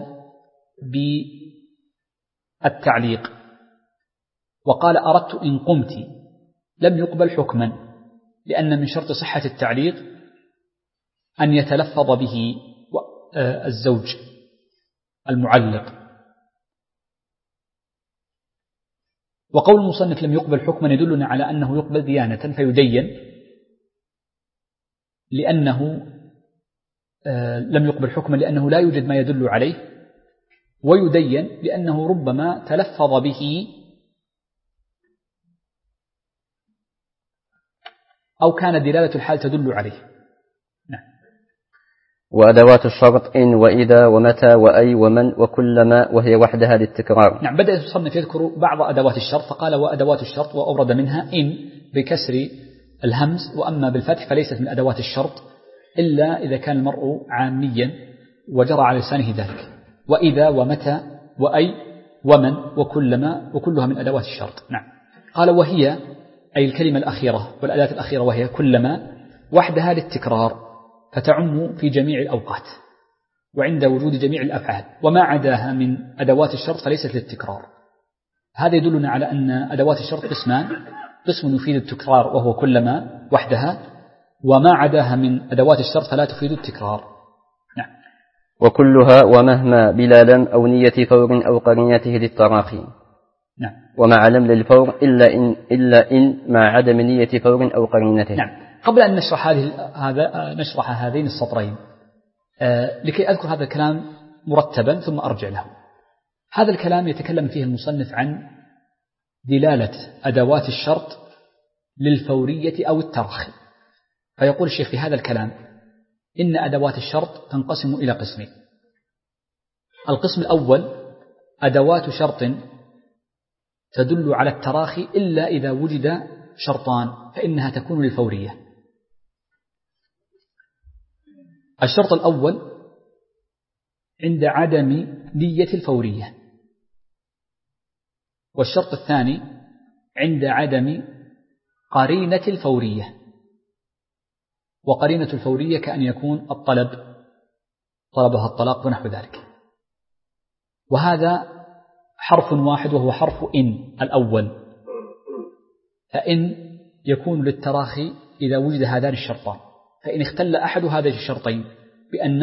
B: بالتعليق وقال أردت إن قمت لم يقبل حكما، لأن من شرط صحة التعليق أن يتلفظ به الزوج المعلق. وقول المصنف لم يقبل حكما يدلنا على أنه يقبل ديانة فيدين، لأنه لم يقبل حكما لأنه لا يوجد ما يدل عليه، ويدين لأنه ربما تلفظ به أو كان دلالة الحال تدل عليه. نعم.
A: وأدوات الشرط إن وإذا ومتى وأي ومن وكلما، وهي وحدها للتكرار.
B: نعم، بدأ المصنف يذكر بعض أدوات الشرط فقال وأدوات الشرط، وأورد منها إن بكسر الهمز، وأما بالفتح فليست من أدوات الشرط إلا إذا كان المرء عاميا وجرى على لسانه ذلك. وإذا ومتى وأي ومن وكلما وكلها من أدوات الشرط. نعم. قال وهي أي الكلمة الأخيرة والأداة الأخيرة وهي كلما وحدها للتكرار، فتعم في جميع الأوقات وعند وجود جميع الأفعال، وما عداها من أدوات الشرط فليست للتكرار. هذا يدلنا على أن أدوات الشرط قسمان: قسم يفيد التكرار وهو كلما وحدها، وما عداها من أدوات الشرط فلا تفيد التكرار. نعم.
A: وكلها ومهما بلا لم أو نية فور أو قرينته للتراخي.
B: نعم.
A: ومع لم للفور إلا إن مع عدم نية فور أو قرينته.
B: نعم. قبل أن نشرح هذين السطرين لكي أذكر هذا الكلام مرتبا ثم أرجع له. هذا الكلام يتكلم فيه المصنف عن دلالة أدوات الشرط للفورية أو التراخي. فيقول الشيخ في هذا الكلام إن أدوات الشرط تنقسم إلى قسمين. القسم الأول أدوات شرط تدل على التراخي إلا إذا وجد شرطان فإنها تكون للفورية. الشرط الأول عند عدم نية الفورية، والشرط الثاني عند عدم قرينة الفورية. وقرينة الفورية كأن يكون طلبها الطلاق ونحو ذلك. وهذا حرف واحد وهو حرف إن الأول، فإن يكون للتراخي إذا وجد هذان الشرطان، فإن اختل أحد هذين الشرطين بأن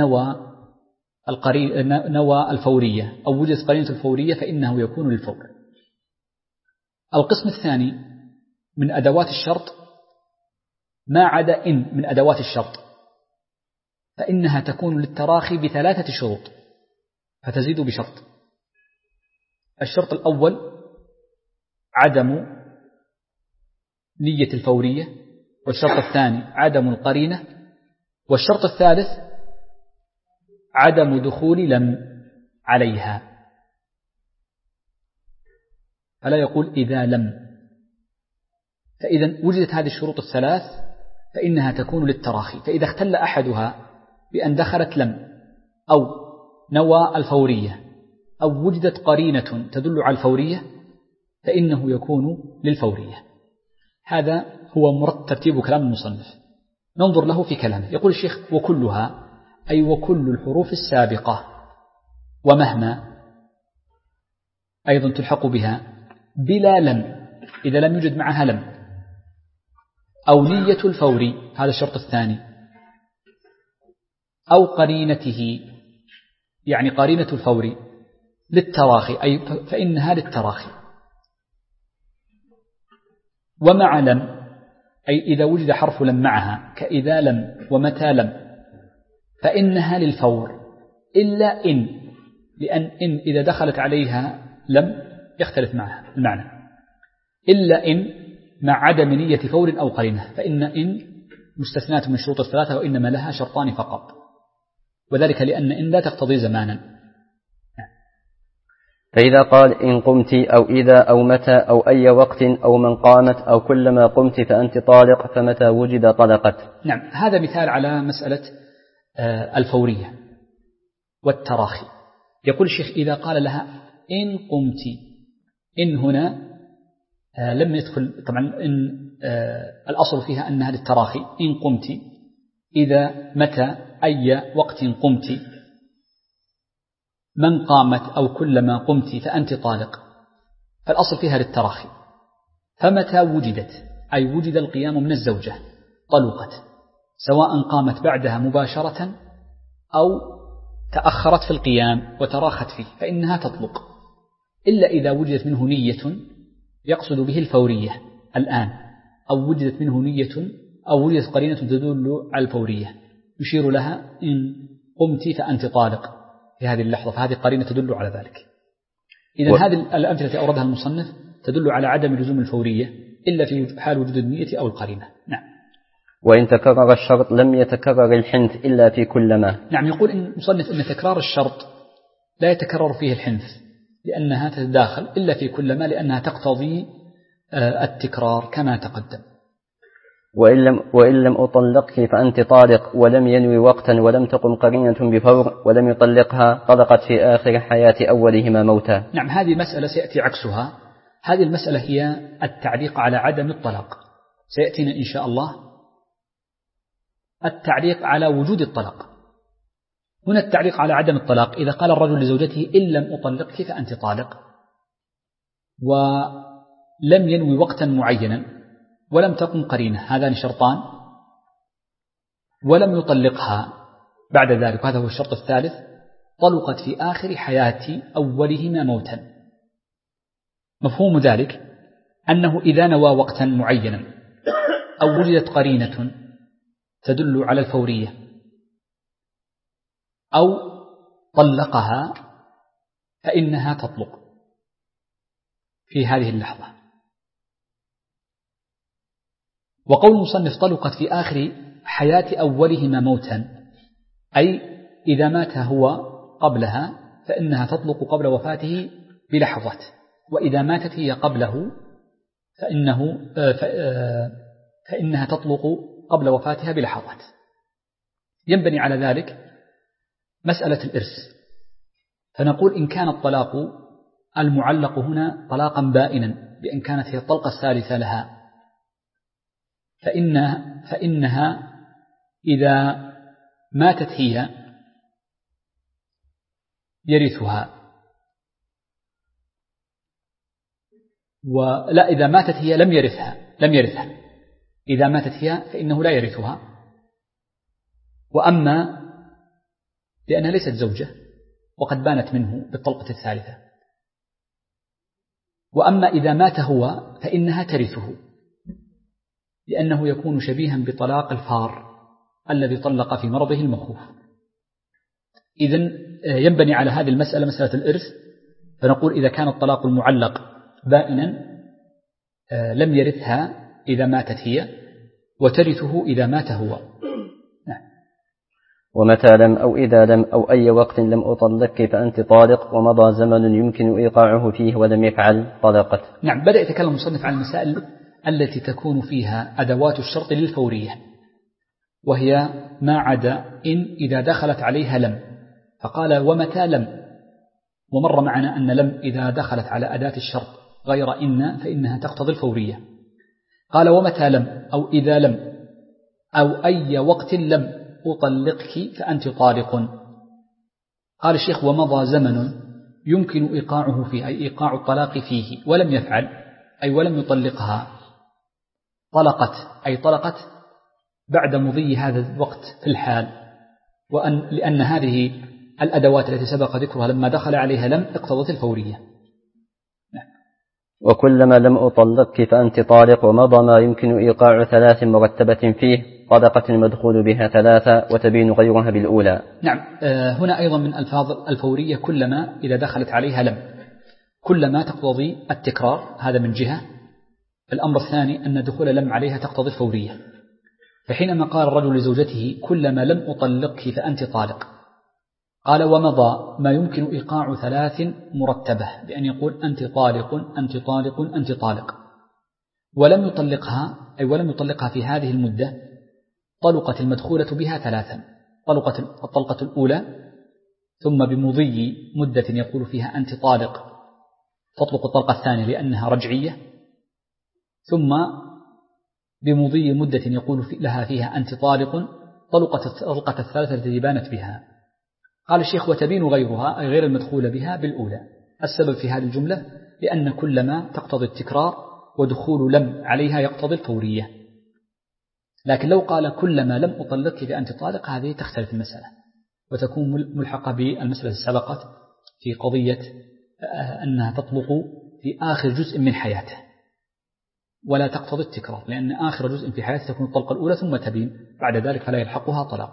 B: نوى الفورية أو وجدت قرينة الفورية فإنه يكون للفور. القسم الثاني من أدوات الشرط ما عدا إن من أدوات الشرط، فإنها تكون للتراخي بثلاثة شروط فتزيد بشرط. الشرط الأول عدم نية الفورية، والشرط الثاني عدم القرينة، والشرط الثالث عدم دخول لم. عليها، فلا يقول إذا لم. فإذا وجدت هذه الشروط الثلاث فإنها تكون للتراخي. فإذا اختل أحدها بأن دخلت لم أو نوى الفورية أو وجدت قرينة تدل على الفورية فإنه يكون للفورية. هذا هو ترتيب كلام المصنف. ننظر له في كلامه. يقول الشيخ وكلها أي وكل الحروف السابقة ومهما أيضا تلحق بها بلا لم، إذا لم يوجد معها لم، أو نية الفوري، هذا الشرط الثاني، أو قرينته، يعني قرينة الفوري للتراخي أي فإنها للتراخي. ومع لم أي إذا وجد حرف لم معها كإذا لم ومتى لم فإنها للفور، إلا إن، لأن إن إذا دخلت عليها لم يختلف معها المعنى، إلا إن مع عدم نية فور أو قرينة، فإن إن مستثنات من الشروط الثلاثة وإنما لها شرطان فقط، وذلك لأن إن لا تقتضي زمانا.
A: فإذا قال إن قمت أو إذا أو متى أو أي وقت أو من قامت أو كلما قمت فأنت طالق فمتى وجد طلقت.
B: نعم، هذا مثال على مسألة الفورية والتراخي. يقول الشيخ إذا قال لها إن قمت، إن هنا لم يدخل طبعا إن الأصل فيها أنها للتراخي. إن قمت، إذا متى، أي وقت قمت، من قامت أو كلما قمت فأنت طالق، فالأصل فيها للتراخي. فمتى وجدت أي وجد القيام من الزوجة طلقت، سواء قامت بعدها مباشرة أو تأخرت في القيام وتراخت فيه فإنها تطلق، إلا إذا وجدت منه نية يقصد به الفورية الآن، أو وجدت منه نية أو وجدت قرينة تدل على الفورية يشير لها إن قمت فأنت طالق في هذه اللحظة، فهذه قرينة تدل على ذلك. إذن هذه الأمثلة التي أوردها المصنف تدل على عدم لزوم الفورية إلا في حال وجود النية أو القرينة. نعم.
A: وإن تكرر الشرط لم يتكرر الحنث إلا في كلما.
B: نعم، يقول إن المصنف أن تكرار الشرط لا يتكرر فيه الحنث لأنها تتداخل إلا في كلما، لأنها تقتضي التكرار كما تقدم.
A: وإن لم أطلقك فأنت طالق ولم ينوي وقتا ولم تقم قرينة بفور ولم يطلقها طلقت في آخر حياة أولهما موتا.
B: نعم، هذه مسألة سيأتي عكسها. هذه المسألة هي التعليق على عدم الطلاق، سيأتينا إن شاء الله التعليق على وجود الطلاق. هنا التعليق على عدم الطلاق إذا قال الرجل لزوجته إن لم أطلقك فأنت طالق، ولم ينوي وقتا معينا ولم تقم قرينة، هذان شرطان، ولم يطلقها بعد ذلك، وهذا هو الشرط الثالث، طلقت في آخر حياة أولهما موتا. مفهوم ذلك أنه إذا نوى وقتا معينا أو وجدت قرينة تدل على الفورية أو طلقها فإنها تطلق في هذه اللحظة. وقول المصنف طلقت في آخر حياة أولهما موتا أي إذا مات هو قبلها فإنها تطلق قبل وفاته بلحظة، وإذا ماتت هي قبله فإنها تطلق قبل وفاتها بلحظات. ينبني على ذلك مسألة الإرث، فنقول إن كان الطلاق المعلق هنا طلاقا بائنا بأن كانت هي الطلقة الثالثة لها فإنها إذا ماتت هي يرثها، ولا إذا ماتت هي لم يرثها. إذا ماتت هي فإنه لا يرثها، وأما لأنها ليست زوجة وقد بانت منه بالطلقة الثالثة. وأما إذا مات هو فإنها ترثه، لأنه يكون شبيها بطلاق الفار الذي طلق في مرضه المخوف. إذن ينبني على هذه المسألة مسألة الإرث، فنقول إذا كان الطلاق المعلق بائنا لم يرثها إذا ماتت هي، وترثه إذا مات هو. نعم.
A: ومتى لم أو إذا لم أو أي وقت لم أطلقك فأنت طالق ومضى زمن يمكن إيقاعه فيه ولم يفعل طلقت.
B: نعم، بدأ يتكلم المصنف عن المسائل التي تكون فيها أدوات الشرط للفورية، وهي ما عدا إن إذا دخلت عليها لم، فقال ومتى لم، ومر معنا أن لم إذا دخلت على أداة الشرط غير إن فإنها تقتضي الفورية. قال ومتى لم أو إذا لم أو أي وقت لم أطلقك فأنت طالق. قال الشيخ ومضى زمن يمكن إيقاعه فيه، أي إيقاع الطلاق فيه، ولم يفعل أي ولم يطلقها، طلقت أي طلقت بعد مضي هذا الوقت في الحال، لأن هذه الأدوات التي سبق ذكرها لما دخل عليها لم اقتضت الفورية.
A: وكلما لم أطلقك فأنت طالق ومضى ما يمكن إيقاع 3 مرتبة فيه طلقت المدخول بها 3 وتبين غيرها بالأولى.
B: نعم، هنا أيضا من ألفاظ الفورية كلما إذا دخلت عليها لم، كلما تقتضي التكرار، هذا من جهة. الأمر الثاني أن دخول لم عليها تقتضي الفورية، فحينما قال الرجل لزوجته كلما لم أطلقك فأنت طالق، قال ومضى ما يمكن إيقاع 3 مرتبة بأن يقول أنت طالق أنت طالق أنت طالق، ولم يطلقها أي ولم يطلقها في هذه المدة، طلقت المدخولة بها 3، طلقت الطلقة الأولى، ثم بمضي مدة يقول فيها أنت طالق تطلق الطلقة الثانية لأنها رجعية، ثم بمضي مدة يقول لها فيها أنت طالق طلقت الطلقة الثالثة التي بانت بها. قال الشيخ وتبين غيرها أي غير المدخول بها بالأولى. السبب في هذه الجملة لأن كلما تقتضي التكرار، ودخول لم عليها يقتضي الفورية. لكن لو قال كلما لم أطلقك فأنت طالق هذه تختلف المسألة، وتكون ملحقة بالمسألة السابقة في قضية أنها تطلق في آخر جزء من حياته، ولا تقتضي التكرار، لأن آخر جزء في حياته تكون الطلقة الأولى ثم تبين بعد ذلك فلا يلحقها طلاق.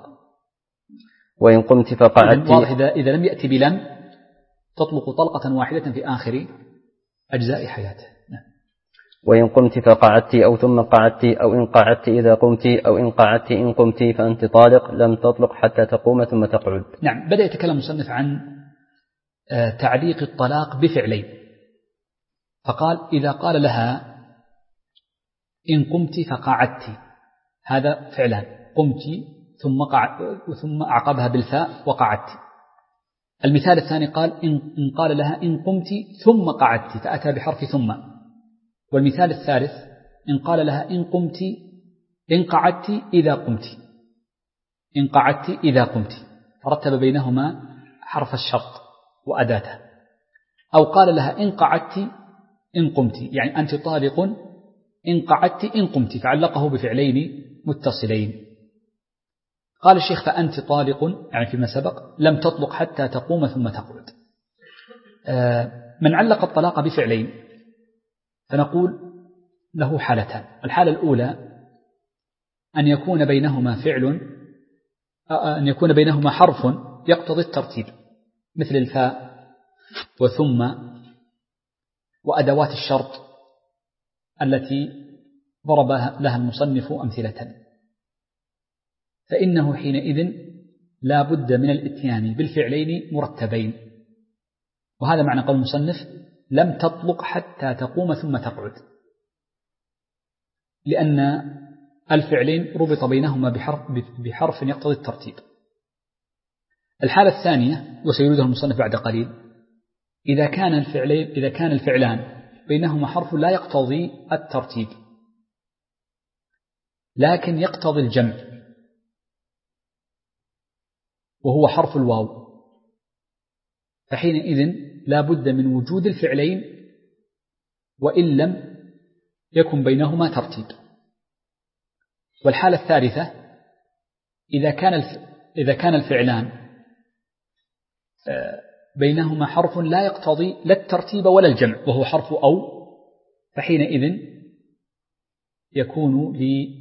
A: وإن قمت فقعدت،
B: واضح إذا لم يأتي بلم تطلق طلقة واحدة في آخر أجزاء حياته.
A: وإن قمت فقعدت أو ثم قعدت أو إن قعدت إذا قمت أو إن قعدت إن قمت فأنت طالق لم تطلق حتى تقوم ثم تقعد.
B: نعم، بدأ يتكلم المصنف عن تعليق الطلاق بفعلين، فقال إذا قال لها إن قمت فقعدت، هذا فعلان، قمت ثم أعقبها بالفاء وقعدت. المثال الثاني قال إن قال لها إن قمت ثم قعدت فأتى بحرف ثم. والمثال الثالث إن قال لها إن قمت إن قعدت إذا قمت، إن قعدت إذا قمت، فرتب بينهما حرف الشرط وأداته. أو قال لها إن قعدت إن قمت، يعني أنت طالق إن قعدت إن قمت، فعلقه بفعلين متصلين. قال الشيخ فأنت طالق يعني فيما سبق لم تطلق حتى تقوم ثم تقعد. من علق الطلاق بفعلين فنقول له حالتان. الحالة الأولى أن يكون بينهما حرف يقتضي الترتيب مثل الفاء وثم وأدوات الشرط التي ضرب لها المصنف أمثلة، فإنه حينئذ لا بد من الاتيان بالفعلين مرتبين. وهذا معنى قول المصنف لم تطلق حتى تقوم ثم تقعد، لأن الفعلين ربط بينهما بحرف يقتضي الترتيب. الحالة الثانية وسيريدها المصنف بعد قليل، إذا كان الفعلان بينهما حرف لا يقتضي الترتيب لكن يقتضي الجمع، وهو حرف الواو، فحينئذ لا بد من وجود الفعلين وإن لم يكن بينهما ترتيب. والحالة الثالثة إذا كان الفعلان بينهما حرف لا يقتضي لا الترتيب ولا الجمع وهو حرف أو، فحينئذ يكون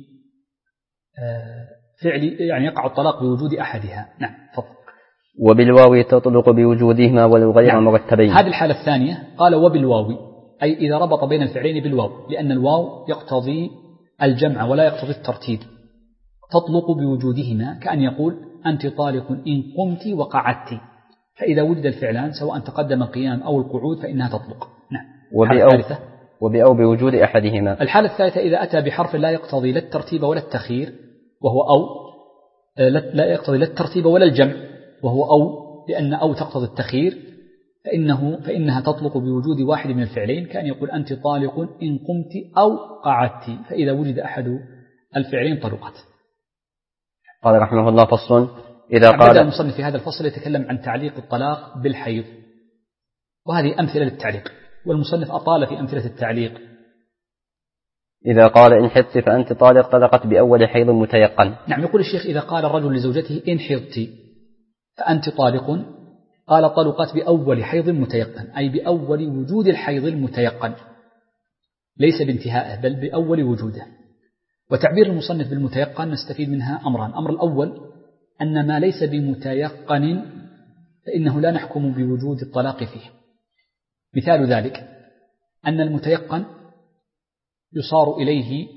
B: لفعل يعني يقع الطلاق بوجود أحدها. نعم فضل.
A: وبالواو تطلق بوجودهما ولو غير مرتبين.
B: هذه الحالة الثانية قال وبالواو، أي إذا ربط بين الفعلين بالواو، لأن الواو يقتضي الجمع ولا يقتضي الترتيب، تطلق بوجودهما، كأن يقول أنت طالق إن قمت وقعدت، فإذا وجد الفعلان سواء تقدم القيام أو القعود فإنها تطلق. نعم.
A: وبأو بوجود أحدهما.
B: الحالة الثالثة إذا أتى بحرف لا يقتضي لا الترتيب ولا التخيير وهو أو، لا يقتضي لا الترتيب ولا الجمع وهو أو، لأن أو تقتضي التخيير، فإنها تطلق بوجود واحد من الفعلين، كأن يقول أنت طالق إن قمت أو قعدت، فإذا وجد أحد الفعلين طلقت.
A: قال رحمه الله فصل إذا قال.
B: بدأ المصنف في هذا الفصل يتكلم عن تعليق الطلاق بالحيض، وهذه أمثلة للتعليق، والمصنف أطال في أمثلة التعليق.
A: إذا قال إن حضت فأنت طالق طلقت بأول حيض متيقن.
B: نعم. يقول الشيخ إذا قال الرجل لزوجته إن حضت فأنت طالق، قال طلقت بأول حيض متيقن، أي بأول وجود الحيض المتيقن، ليس بانتهائه بل بأول وجوده. وتعبير المصنف بالمتيقن نستفيد منها أمران. الأمر الأول أن ما ليس بمتيقن فإنه لا نحكم بوجود الطلاق فيه. مثال ذلك أن المتيقن يصار إليه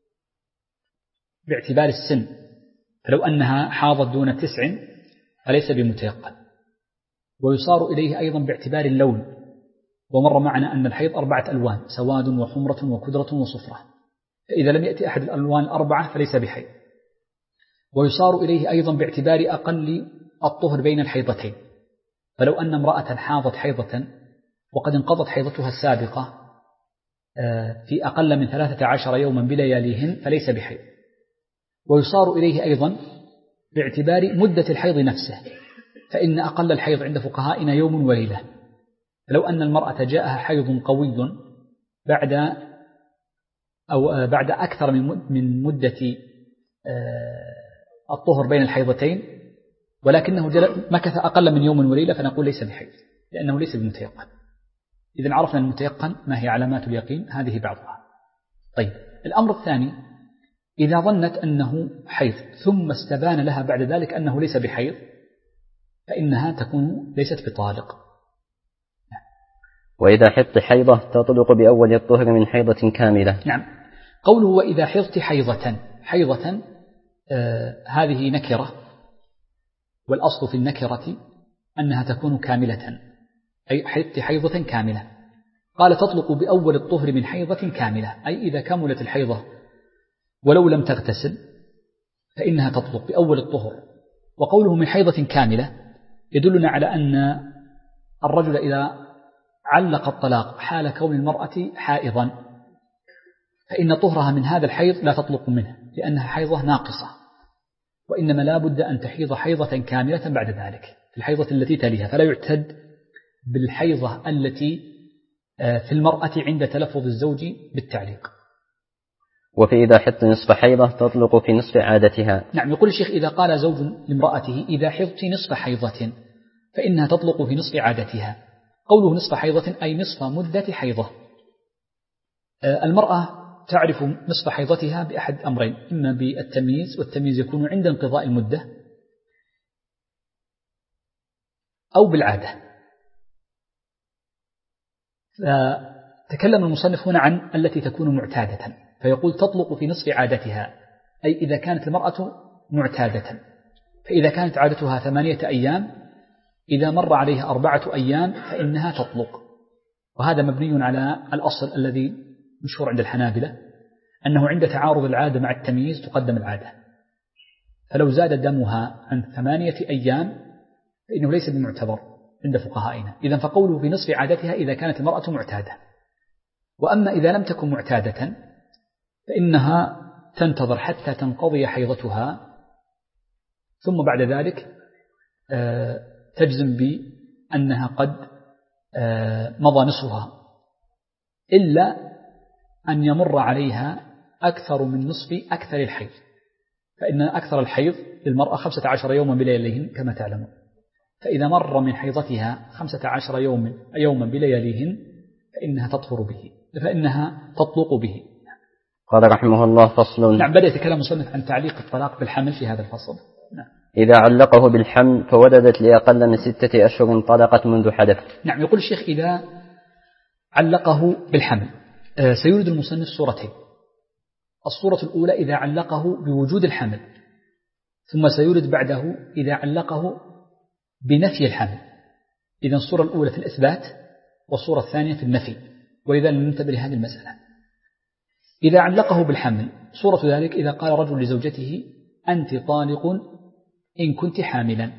B: باعتبار السن، فلو أنها حاضت دون 9 فليس بمتيقن. ويصار إليه أيضا باعتبار اللون، ومر معنا أن الحيض 4 ألوان، سواد وحمرة وكدرة وصفرة، فإذا لم يأتي أحد الألوان 4 فليس بحيض. ويصار إليه أيضا باعتبار أقل الطهر بين الحيضتين، فلو أن امرأة حاضت حيضة وقد انقضت حيضتها السابقة في أقل من 13 يوما بلياليهن فليس بحيض. ويصار إليه أيضا باعتبار مدة الحيض نفسه، فإن أقل الحيض عند فقهائنا يوم وليلة، فلو أن المرأة جاءها حيض قوي بعد أكثر من مدة الطهر بين الحيضتين ولكنه مكث أقل من يوم وليلة فنقول ليس بحيض لأنه ليس بمتيقن. إذن عرفنا المتيقن ما هي علامات اليقين، هذه بعضها. طيب، الأمر الثاني إذا ظنت أنه حيض ثم استبان لها بعد ذلك أنه ليس بحيض فإنها تكون ليست بطالق.
A: وإذا حضت حيضة تطلق بأول الطهر من حيضة كاملة.
B: نعم. قوله وإذا حضت حيضة هذه نكرة، والأصل في النكرة أنها تكون كاملة، أي حضت حيضة كاملة. قال تطلق بأول الطهر من حيضة كاملة، أي إذا كملت الحيضة ولو لم تغتسل فإنها تطلق بأول الطهر. وقوله من حيضة كاملة يدلنا على أن الرجل إذا علق الطلاق حال كون المرأة حائضا فإن طهرها من هذا الحيض لا تطلق منه لأنها حيضة ناقصة، وإنما لا بد أن تحيض حيضة كاملة بعد ذلك في الحيضة التي تليها، فلا يعتد بالحيضة التي في المرأة عند تلفظ الزوج بالتعليق.
A: وفي إذا حضت نصف حيضة تطلق في نصف عادتها.
B: نعم. يقول الشيخ إذا قال زوج لامرأته إذا حضت نصف حيضة فإنها تطلق في نصف عادتها. قوله نصف حيضة أي نصف مدة حيضة. المرأة تعرف نصف حيضتها بأحد أمرين، إما بالتمييز، والتمييز يكون عند انقضاء المدة، أو بالعادة. فتكلم المصنف هنا عن التي تكون معتادة، فيقول تطلق في نصف عادتها، أي إذا كانت المرأة معتادة. فإذا كانت عادتها 8 أيام إذا مر عليها 4 أيام فإنها تطلق. وهذا مبني على الأصل الذي مشهور عند الحنابلة أنه عند تعارض العادة مع التمييز تقدم العادة، فلو زاد دمها عن 8 أيام فإنه ليس بمعتبر عند فقهائنا. إذن فقوله في نصف عادتها إذا كانت المرأة معتادة. وأما إذا لم تكن معتادة فإنها تنتظر حتى تنقضي حيضتها، ثم بعد ذلك تجزم بأنها قد مضى نصفها، إلا أن يمر عليها أكثر من نصف أكثر الحيض، فإن أكثر الحيض للمرأة 15 يوما بلياليهن كما تعلمون، فإذا مر من حيضتها 15 يوما بلياليهن فإنها تطهر به، فإنها تطلق به.
A: قال رحمه الله فصل.
B: نعم. بدأ يتكلم المصنف عن تعليق الطلاق بالحمل في هذا الفصل. نعم.
A: إذا علقه بالحمل فولدت لأقل من 6 أشهر طلقت منذ حدث.
B: نعم. يقول الشيخ إذا علقه بالحمل سيورد المصنف صورتين. الصورة الأولى إذا علقه بوجود الحمل، ثم سيورد بعده إذا علقه بنفي الحمل. إذن الصورة الأولى في الإثبات والصورة الثانية في النفي، ولذا ننتبه لهذه المسألة. إذا علقه بالحمل صورة ذلك إذا قال رجل لزوجته أنت طالق إن كنت حاملا،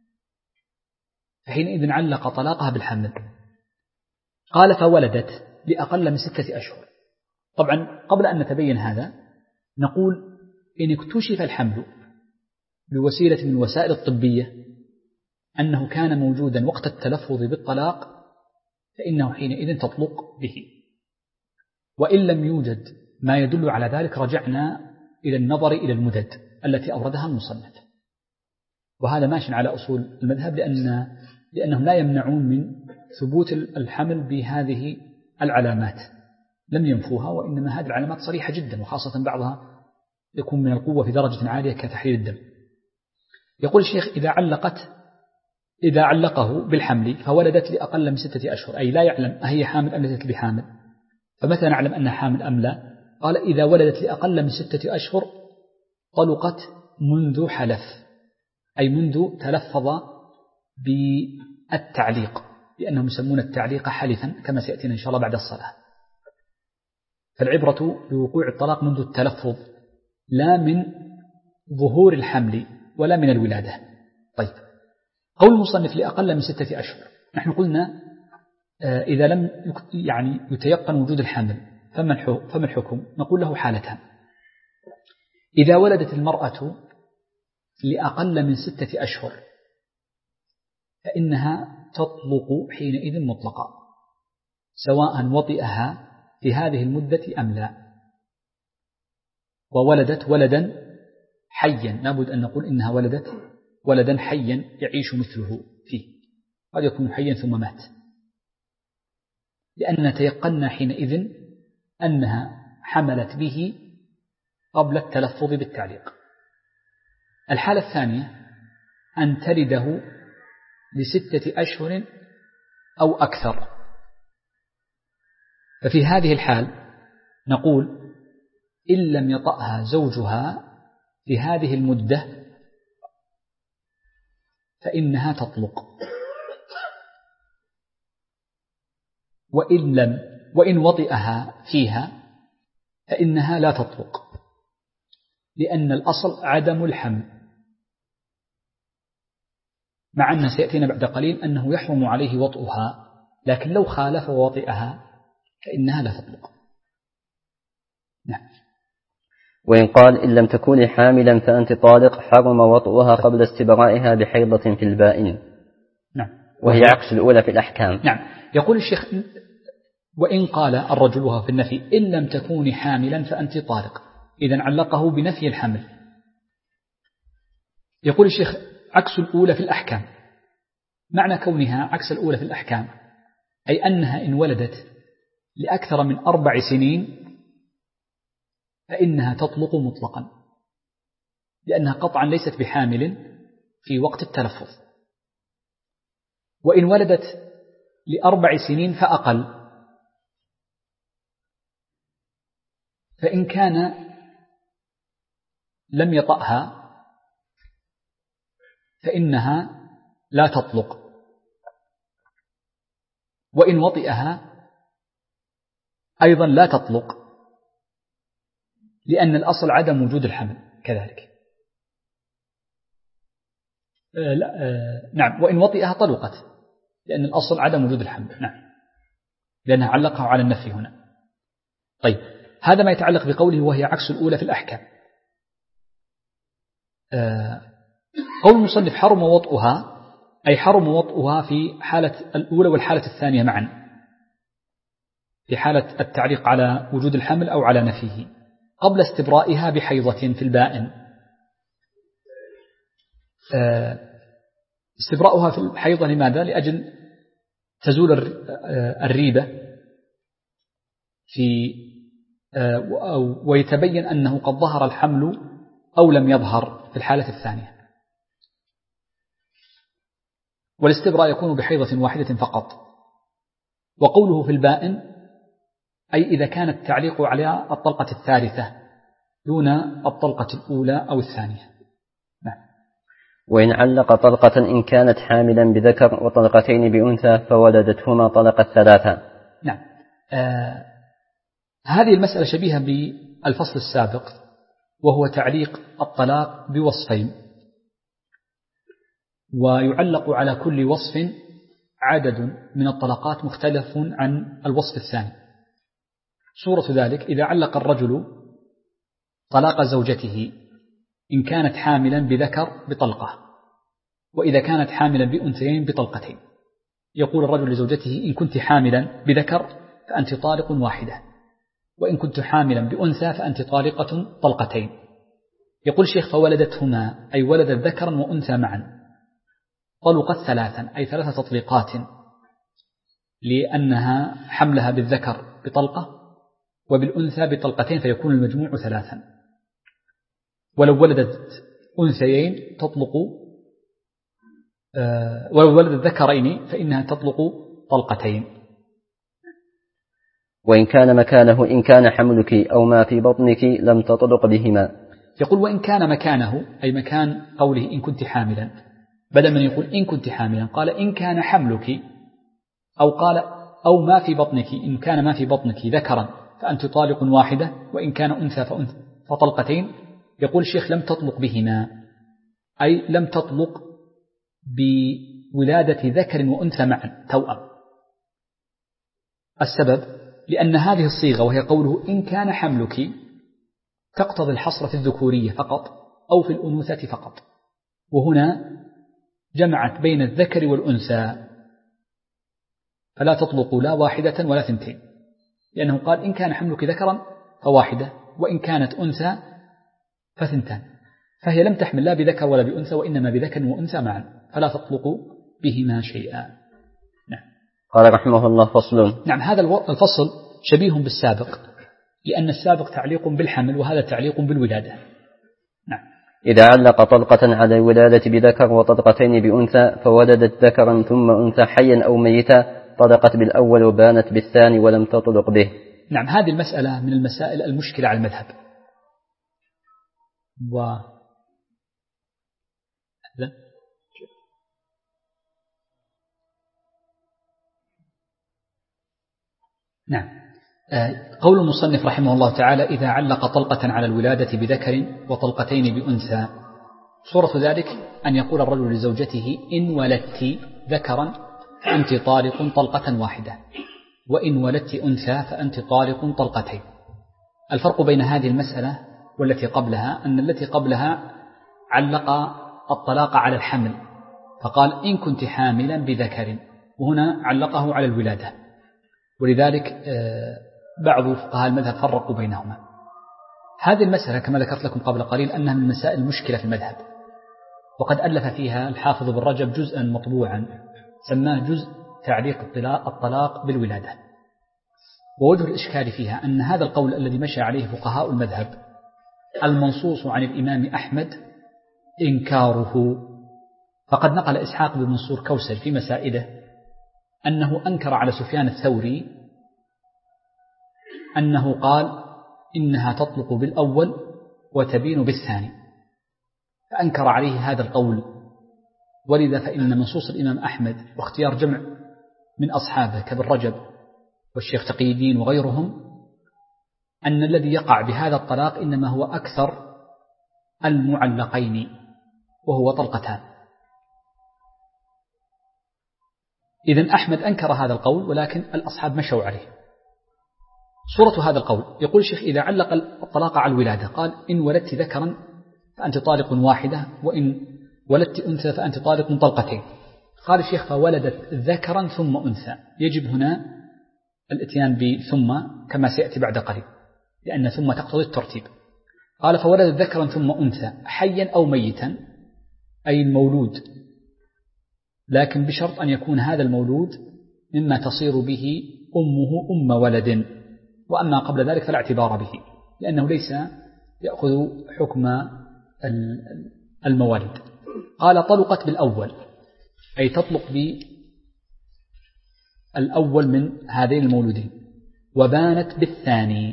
B: فحينئذ علق طلاقها بالحمل. قال فولدت لأقل من 6 أشهر. طبعا قبل أن نتبين هذا نقول إن اكتشف الحمل بوسيلة من الوسائل الطبية أنه كان موجودا وقت التلفظ بالطلاق فإنه حينئذ تطلق به، وإن لم يوجد ما يدل على ذلك رجعنا إلى النظر إلى المدد التي أوردها المصنف، وهذا ماشي على أصول المذهب لأنهم لا يمنعون من ثبوت الحمل بهذه العلامات، لم ينفوها، وإنما هذه العلامات صريحة جدا، وخاصة بعضها يكون من القوة في درجة عالية كتحليل الدم. يقول الشيخ إذا علقه بالحمل فولدت لأقل من 6 أشهر، أي لا يعلم أهي حامل أم ليست بحامل، فمتى نعلم أنها حامل أم لا؟ قال إذا ولدت لأقل من 6 أشهر طلقت منذ حلف، أي منذ تلفظ بالتعليق، لأنهم يسمون التعليق حلفا كما سيأتينا إن شاء الله بعد الصلاة. فالعبرة بوقوع الطلاق منذ التلفظ لا من ظهور الحمل ولا من الولادة. طيب، قول المصنف لأقل من 6 أشهر، نحن قلنا إذا لم يتيقن وجود الحمل فما الحكم؟ نقول له حالتان. إذا ولدت المرأة لأقل من 6 أشهر فإنها تطلق حينئذ مطلقا، سواء وطئها في هذه المدة أم لا، وولدت ولدا حيا، لابد أن نقول إنها ولدت ولدا حيا يعيش مثله فيه، قد يكون حيا ثم مات، لأننا تيقنا حينئذ أنها حملت به قبل التلفظ بالتعليق. الحالة الثانية أن تلده ل6 أشهر أو أكثر، ففي هذه الحال نقول إن لم يطأها زوجها في هذه المدة فإنها تطلق، وإن وطئها فيها فإنها لا تطلق، لأن الأصل عدم الحمل، مع أن سيأتينا بعد قليل أنه يحرم عليه وطئها، لكن لو خالف ووطئها فإنها لا تطلق. نعم.
A: وإن قال إن لم تكوني حاملا فأنت طالق حرم وطئها قبل استبرائها بحيضة في البائن.
B: نعم.
A: وهي عكس الأولى في الأحكام.
B: نعم. يقول الشيخ وإن قال الرجل وهو في النفي إن لم تكوني حاملا فأنت طالق، إذن علقه بنفي الحمل. يقول الشيخ عكس الأولى في الأحكام. معنى كونها عكس الأولى في الأحكام أي أنها إن ولدت لأكثر من 4 سنين فإنها تطلق مطلقا، لأنها قطعا ليست بحامل في وقت التلفظ. وإن ولدت ل4 سنين فأقل، فإن كان لم يطأها فإنها لا تطلق، وإن وطئها أيضا لا تطلق، لأن الأصل عدم وجود الحمل كذلك. نعم. وإن وطئها طلقت، لأن الأصل عدم وجود الحمل. نعم، لأنها علقها على النفي هنا. طيب، هذا ما يتعلق بقوله وهي عكس الأولى في الأحكام. قول المصنف حرم وطئها أي حرم وطئها في حالة الأولى والحالة الثانية معا، في حالة التعليق على وجود الحمل أو على نفيه، قبل استبرائها بحيضة في البائن. استبراؤها في الحيضة لماذا؟ لأجل تزول الريبة في ويتبين أنه قد ظهر الحمل أو لم يظهر في الحالة الثانية. والاستبراء يكون بحيضة واحدة فقط. وقوله في البائن أي إذا كان التعليق على الطلقة الثالثة دون الطلقة الأولى أو الثانية. نعم.
A: وإن علق طلقة إن كانت حاملا بذكر وطلقتين بأنثى فولدتهما طلقت ثلاثا.
B: نعم. هذه المسألة شبيهة بالفصل السابق، وهو تعليق الطلاق بوصفين، ويعلق على كل وصف عدد من الطلقات مختلف عن الوصف الثاني. صورة ذلك إذا علق الرجل طلاق زوجته إن كانت حاملا بذكر بطلقة، وإذا كانت حاملا بأنثيين بطلقتين. يقول الرجل لزوجته إن كنت حاملا بذكر فأنت طالق واحدة، وإن كنت حاملا بأنثى فأنت طالقة طلقتين. يقول الشيخ فولدتهما أي ولدت ذكرا وأنثى معا، طلقت ثلاثا أي 3 تطليقات، لأنها حملها بالذكر بطلقة وبالأنثى بطلقتين فيكون المجموع 3. ولو ولدت أنثيين تطلق، ولو ولدت ذكرين فإنها تطلق طلقتين.
A: وإن كان مكانه إن كان حملك أو ما في بطنك لم تطلق بهما.
B: يقول وإن كان مكانه أي مكان قوله إن كنت حاملا، بدل من يقول إن كنت حاملا قال إن كان حملك، أو قال أو ما في بطنك، إن كان ما في بطنك ذكرا فأنت طالق واحدة، وإن كان أنثى فطلقتين. يقول الشيخ لم تطلق بهما أي لم تطلق بولادة ذكر وأنثى معا توأم. السبب لأن هذه الصيغة وهي قوله إن كان حملك تقتضي الحصر في الذكورية فقط أو في الأنوثة فقط، وهنا جمعت بين الذكر والأنثى فلا تطلق لا واحدة ولا 2، لأنه قال إن كان حملك ذكرا فواحدة وإن كانت أنثى ف2، فهي لم تحمل لا بذكر ولا بأنثى وإنما بذكر وأنثى معا فلا تطلق بهما شيئا. نعم.
A: قال رحمه الله فصل.
B: نعم. هذا الفصل شبيه بالسابق، لأن السابق تعليق بالحمل وهذا تعليق بالولادة. نعم.
A: إذا علق طلقة على الولادة بذكر وطلقتين بأنثى فولدت ذكرا ثم أنثى حيا أو ميتا طلقت بالأول وبانت بالثاني ولم تطلق به.
B: نعم. هذه المسألة من المسائل المشكلة على المذهب. نعم. قول المصنف رحمه الله تعالى إذا علق طلقة على الولادة بذكر وطلقتين بأنثى، صورة ذلك أن يقول الرجل لزوجته إن ولدت ذكرا فأنت طالق طلقة واحدة، وإن ولدت أنثى فأنت طالق طلقتين. الفرق بين هذه المسألة والتي قبلها أن التي قبلها علق الطلاق على الحمل فقال إن كنت حاملا بذكر، وهنا علقه على الولادة، ولذلك بعض فقهاء المذهب فرقوا بينهما. هذه المسألة كما ذكرت لكم قبل قليل أنها من مسائل المشكلة في المذهب، وقد ألف فيها الحافظ بن رجب جزءا مطبوعا سماه جزء تعليق الطلاق بالولادة. ووجه الإشكال فيها أن هذا القول الذي مشى عليه فقهاء المذهب المنصوص عن الإمام أحمد إنكاره، فقد نقل إسحاق بن منصور كوسج في مسائله أنه أنكر على سفيان الثوري أنه قال إنها تطلق بالأول وتبين بالثاني، فأنكر عليه هذا القول. ولذا فإن منصوص الإمام أحمد واختيار جمع من أصحابه كابن رجب والشيخ تقي الدين وغيرهم أن الذي يقع بهذا الطلاق إنما هو أكثر المعلقين وهو طلقتان. إذن أحمد أنكر هذا القول ولكن الأصحاب مشوا عليه. صورة هذا القول يقول الشيخ إذا علق الطلاق على الولادة قال إن ولدت ذكرا فأنت طالق واحدة وإن ولدت أنثى فأنت طالق طلقتين. قال الشيخ فولدت ذكرا ثم أنثى، يجب هنا الاتيان بثم كما سيأتي بعد قليل لأن ثم تقتضي الترتيب. قال فولدت ذكرا ثم أنثى حيا أو ميتا أي المولود، لكن بشرط أن يكون هذا المولود مما تصير به أمه أم ولد، وأما قبل ذلك فلا اعتبار به لأنه ليس يأخذ حكم الموالد. قال طلقت بالأول أي تطلق بالأول من هذين المولودين، وبانت بالثاني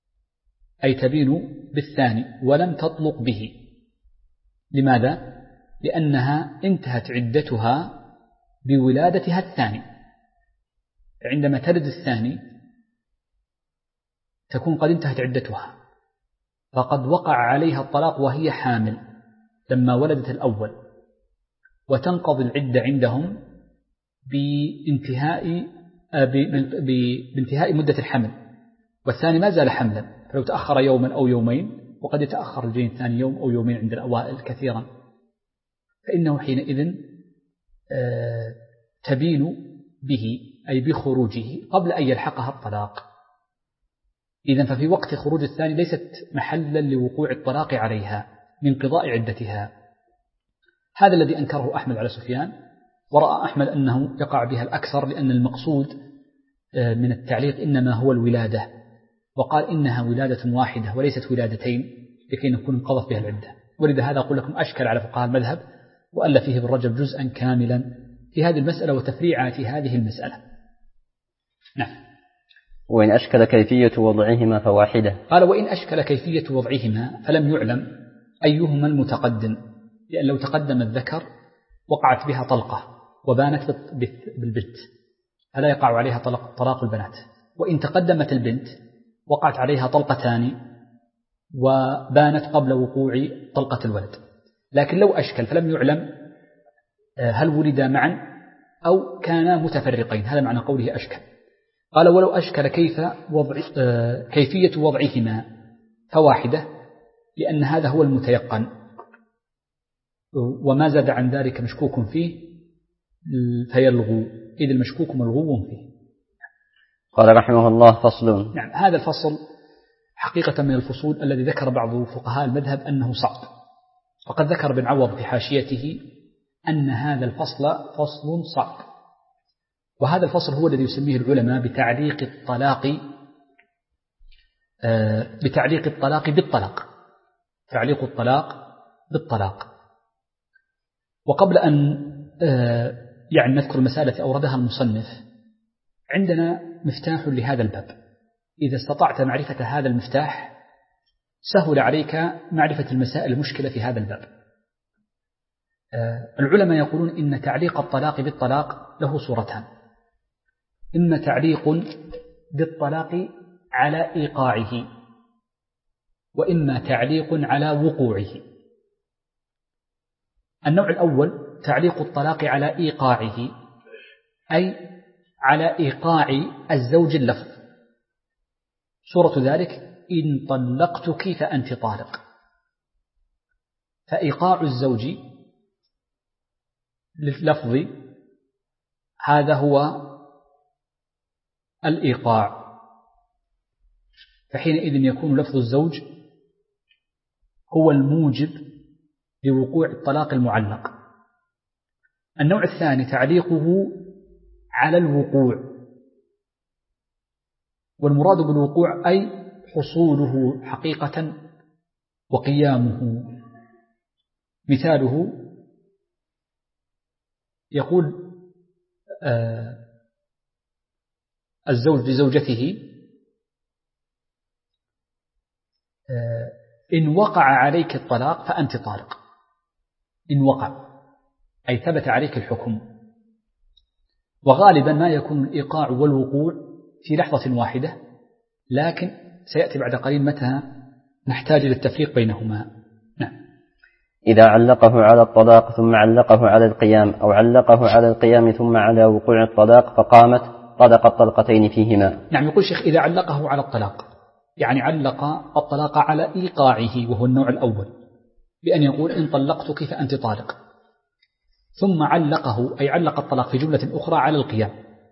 B: أي تبين بالثاني ولم تطلق به. لماذا؟ لأنها انتهت عدتها بولادتها الثاني. عندما تلد الثاني تكون قد انتهت عدتها، فقد وقع عليها الطلاق وهي حامل لما ولدت الأول، وتنقضي العدة عندهم بانتهاء مدة الحمل، والثاني ما زال حملا، فلو تأخر يوما أو يومين، وقد يتأخر الجنين الثاني يوم أو يومين عند الأوائل كثيرا، فإنه حينئذ تبين به أي بخروجه قبل أن يلحقها الطلاق. إذن ففي وقت خروج الثاني ليست محلا لوقوع الطلاق عليها من قضاء عدتها. هذا الذي أنكره أحمد على سفيان، ورأى أحمد أنه يقع بها الأكثر، لأن المقصود من التعليق إنما هو الولادة، وقال إنها ولادة واحدة وليست ولادتين لكي نكون انقضت بها العدة. ولذا هذا أقول لكم أشكل على فقهاء المذهب، وألف فيه ابن رجب جزءا كاملا في هذه المسألة وتفريعات هذه المسألة. نعم.
A: وإن أشكل كيفية وضعهما فواحدة.
B: قال وإن أشكل كيفية وضعهما فلم يعلم أيهما المتقدم، لأن لو تقدم الذكر وقعت بها طلقة وبانت بالبنت فلا يقع عليها طلاق البنات، وإن تقدمت البنت وقعت عليها طلقتان وبانت قبل وقوع طلقة الولد. لكن لو أشكل فلم يعلم هل ولدا معا أو كانا متفرقين، هذا معنى قوله أشكل. قال ولو أشكل كيفية وضعهما فواحدة، لأن هذا هو المتيقن، وما زاد عن ذلك مشكوك فيه فيلغو، إذ المشكوك ملغو فيه.
A: قال رحمه الله فصل.
B: نعم، هذا الفصل حقيقة من الفصول الذي ذكر بعض فقهاء المذهب أنه صعب، وقد ذكر بن عوض في حاشيته أن هذا الفصل فصل صعب. وهذا الفصل هو الذي يسميه العلماء بتعليق الطلاق بالطلاق، تعليق الطلاق بالطلاق. وقبل أن نذكر المسألة أوردها المصنف، عندنا مفتاح لهذا الباب، إذا استطعت معرفة هذا المفتاح سهل عليك معرفة المسائل المشكلة في هذا الباب. العلماء يقولون إن تعليق الطلاق بالطلاق له صورتان: إما تعليق بالطلاق على إيقاعه، وإما تعليق على وقوعه. النوع الأول تعليق الطلاق على إيقاعه، أي على إيقاع الزوج اللفظ. صورة ذلك إن طلقتك فأنت طالق، فإيقاع الزوج لللفظ هذا هو الإيقاع، فحينئذ يكون لفظ الزوج هو الموجب لوقوع الطلاق المعلق. النوع الثاني تعليقه على الوقوع، والمراد بالوقوع أي حصوله حقيقة وقيامه. مثاله يقول الزوج لزوجته: إن وقع عليك الطلاق فأنت طالق. إن وقع أي ثبت عليك الحكم. وغالبا ما يكون الإيقاع والوقوع في لحظة واحدة، لكن سيأتي بعد قليل متى نحتاج للتفريق بينهما. نعم.
A: إذا علقه على الطلاق ثم علقه على القيام، أو علقه على القيام ثم على وقوع الطلاق فقامت، طلق الطلقتين فيهما.
B: نعم، يقول الشيخ إذا علقه على الطلاق، يعني علق الطلاق على إيقاعه، وهو النوع الأول، بأن يقول إن طلقتك فأنت طالق، ثم علقه أي علق الطلاق في جملة أخرى على القيام،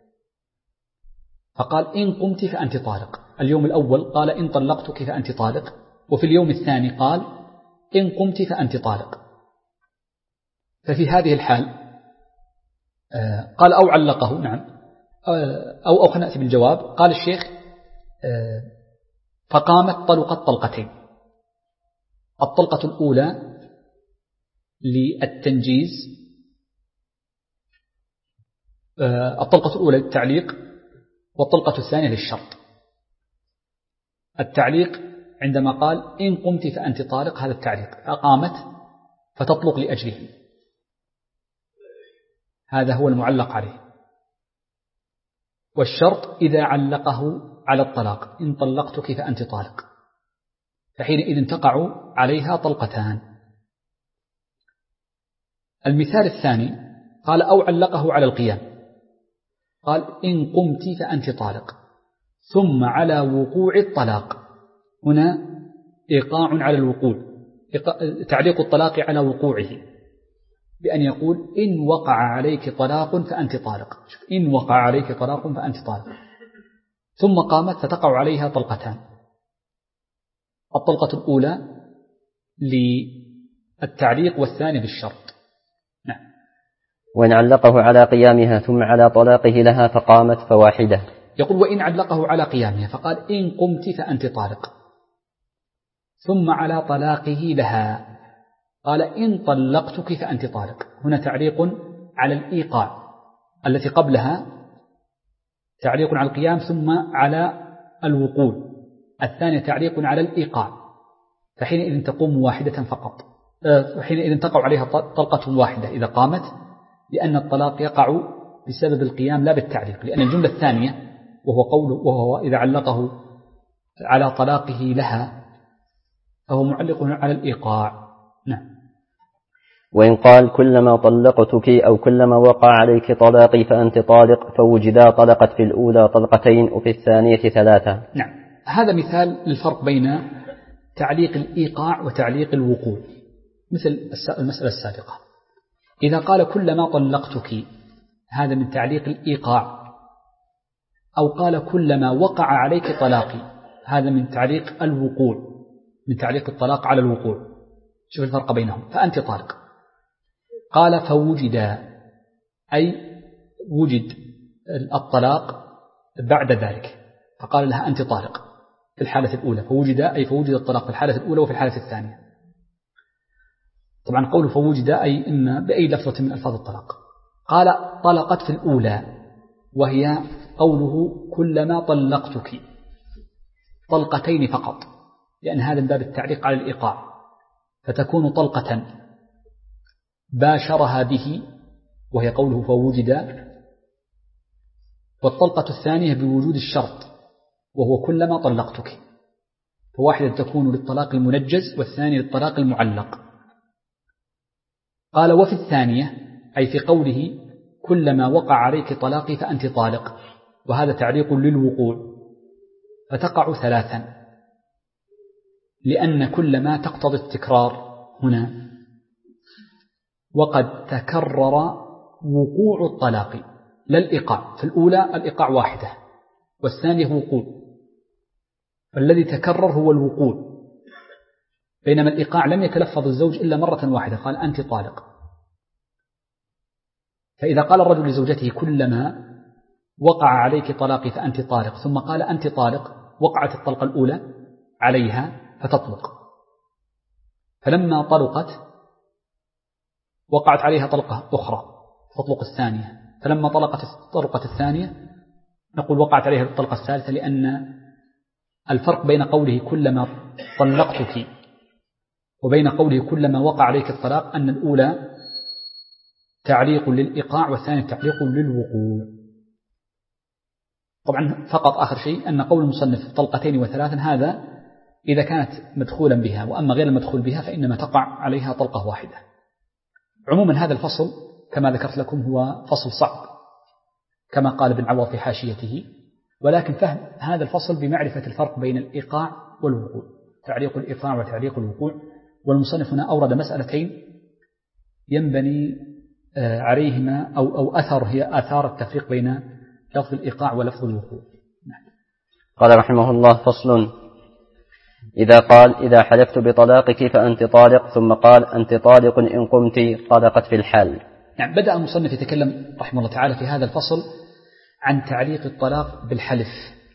B: فقال إن قمت فأنت طالق. اليوم الأول قال إن طلقتك فأنت طالق، وفي اليوم الثاني قال إن قمت فأنت طالق. ففي هذه الحال قال أو علقه، نعم، أو خلينا نأتي بالجواب. قال الشيخ فقامت طلقت طلقتين. الطلقة الأولى للتنجيز، الطلقة الأولى للتعليق، والطلقة الثانية للشرط. التعليق عندما قال إن قمت فأنت طالق، هذا التعليق، أقامت فتطلق لأجله. هذا هو المعلق عليه. والشرط إذا علقه على الطلاق: إن طلقتك فأنت طالق، فحينئذ تقع عليها طلقتان. المثال الثاني قال: أو علقه على القيام، قال: إن قمت فأنت طالق، ثم على وقوع الطلاق. هنا إيقاع على الوقوع، تعليق الطلاق على وقوعه، بأن يقول: إن وقع عليك طلاق فأنت طالق. إن وقع عليك طلاق فأنت طالق، ثم قامت فتقع عليها طلقتان. الطلقة الأولى للتعليق والثانية للشرط. نعم.
A: وإن علقه على قيامها ثم على طلاقه لها فقامت فواحدة.
B: يقول: وإن علقه على قيامها، فقال: إن قمت فأنت طالق، ثم على طلاقه لها قال: إن طلقتك فأنت طالق. هنا تعليق على الإيقاع، التي قبلها تعليق على القيام ثم على الوقوع، الثانية تعليق على الإيقاع، فحينئذ تقوم واحدة فقط، حينئذ تقع عليها طلقة واحدة إذا قامت، لأن الطلاق يقع بسبب القيام لا بالتعليق، لأن الجملة الثانية وهو إذا علقه على طلاقه لها فهو معلق على الإيقاع. نعم.
A: وإن قال: كلما طلقتك أو كلما وقع عليك طلاقي فأنت طالق، فوجدا طلقت في الأولى طلقتين وفي الثانية 3.
B: نعم. هذا مثال للفرق بين تعليق الإيقاع وتعليق الوقوع، مثل المسألة السابقة. إذا قال: كلما طلقتك، هذا من تعليق الإيقاع، أو قال: كلما وقع عليك طلاقي، هذا من تعليق الوقوع، من تعليق الطلاق على الوقوع. شوف الفرق بينهم. فأنت طالق، قال: فوجد، أي وجد الطلاق بعد ذلك، فقال لها: أنت طالق في الحالة الأولى. فوجد أي فوجد الطلاق في الحالة الأولى وفي الحالة الثانية. طبعا قوله فوجد أي إما بأي لفظة من ألفاظ الطلاق. قال: طلقت في الأولى، وهي قوله: كلما طلقتك، طلقتين فقط، لأن هذا من باب التعليق على الإيقاع، فتكون طلقة باشرها به، وهي قوله فوجد. والطلقة الثانية بوجود الشرط، وهو كلما طلقتك، فواحدة تكون للطلاق المنجز والثانية للطلاق المعلق. قال: وفي الثانية أي في قوله: كلما وقع عليك طلاقي فأنت طالق، وهذا تعليق للوقوع، فتقع 3، لأن كلما تقتضي التكرار هنا، وقد تكرر وقوع الطلاق لا الإيقاع. في الأولى الإيقاع واحدة، والثانية وقوع، فالذي تكرر هو الوقوع، بينما الإيقاع لم يتلفظ الزوج إلا مرة واحدة، قال: أنت طالق. فإذا قال الرجل لزوجته: كلما وقع عليك طلاقي فأنت طالق، ثم قال: أنت طالق، وقعت الطلقة الأولى عليها فتطلق، فلما طلقت وقعت عليها طلقة أخرى تطلق الثانية، فلما طلقت الطلقة الثانية نقول وقعت عليها الطلقة الثالثة، لأن الفرق بين قوله كلما طلقتك وبين قوله كلما وقع عليك الطلاق أن الأولى تعليق للإيقاع والثانية تعليق للوقوع. طبعا فقط آخر شيء أن قول المصنف طلقتين و3 هذا إذا كانت مدخولا بها، وأما غير المدخول بها فإنما تقع عليها طلقة واحدة. عموما هذا الفصل كما ذكرت لكم هو فصل صعب كما قال ابن عوض في حاشيته، ولكن فهم هذا الفصل بمعرفة الفرق بين الإيقاع والوقوع، تعليق الإيقاع وتعليق الوقوع. والمصنف هنا أورد مسألتين ينبني عليهما أو أثر هي آثار التفريق بين لفظ الإيقاع ولفظ الوقوع.
A: قال رحمه الله: فصل: إذا قال: إذا حلفت بطلاقك فأنت طالق، ثم قال: أنت طالق إن قمت، طلقت في الحال.
B: نعم. بدأ المصنف يتكلم رحمه الله تعالى في هذا الفصل عن تعليق الطلاق بالحلف.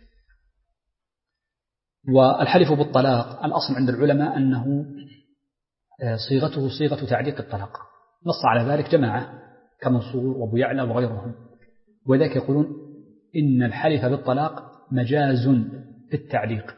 B: والحلف بالطلاق الأصل عند العلماء أنه صيغته صيغة تعليق الطلاق، نص على ذلك جماعة كمنصور وابو يعلى وغيرهم، وذلك يقولون إن الحلف بالطلاق مجاز في التعليق،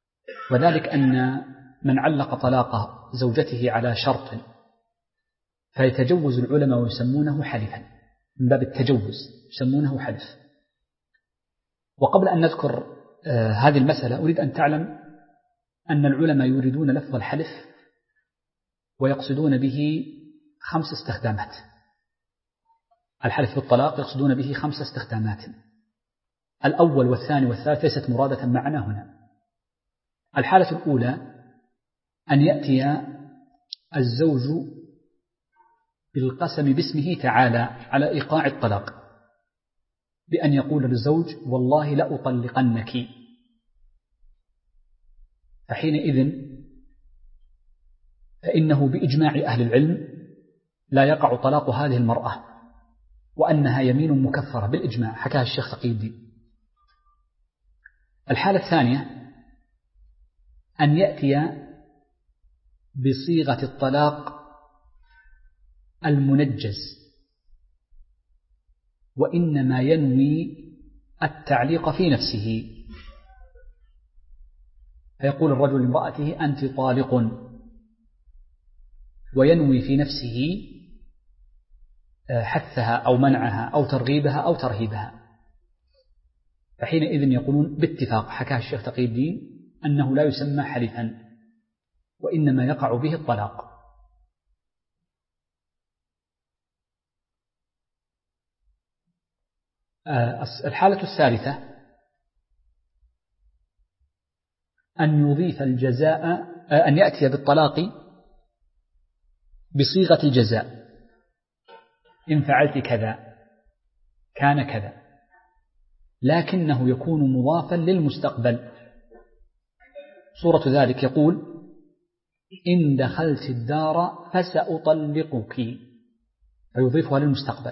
B: وذلك أن من علق طلاق زوجته على شرط فيتجوز العلماء ويسمونه حلفا، من باب التجوز يسمونه حلف. وقبل أن نذكر هذه المسألة أريد أن تعلم أن العلماء يريدون لفظ الحلف ويقصدون به 5 استخدامات. الحلف بالطلاق يقصدون به 5 استخدامات. الأول والثاني والثالث ليست مرادة معنا هنا. الحالة الأولى أن يأتي الزوج بالقسم باسمه تعالى على إيقاع الطلاق، بأن يقول للزوج والله لأطلقنك، فحينئذ فإنه بإجماع أهل العلم لا يقع طلاق هذه المرأة، وأنها يمين مكفرة بالإجماع، حكاها الشيخ تقي الدين. الحالة الثانية أن يأتي بصيغة الطلاق المنجز، وإنما ينوي التعليق في نفسه، فيقول الرجل لامرأته أنت طالق، وينوي في نفسه حثها أو منعها أو ترغيبها أو ترهيبها، فحينئذ يقولون باتفاق، حكاه الشيخ تقي الدين، أنه لا يسمى حلفا، وإنما يقع به الطلاق. الحالة الثالثة أن يضيف الجزاء، أن يأتي بالطلاق بصيغة الجزاء، إن فعلت كذا كان كذا، لكنه يكون مضافا للمستقبل. صورة ذلك يقول إن دخلت الدار فسأطلقك، فيضيفها للمستقبل.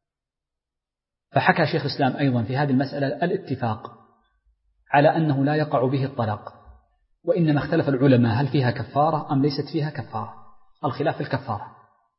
B: فحكى شيخ الإسلام أيضا في هذه المسألة الاتفاق على أنه لا يقع به الطلاق، وإنما اختلف العلماء هل فيها كفارة أم ليست فيها كفارة، الخلاف في الكفارة.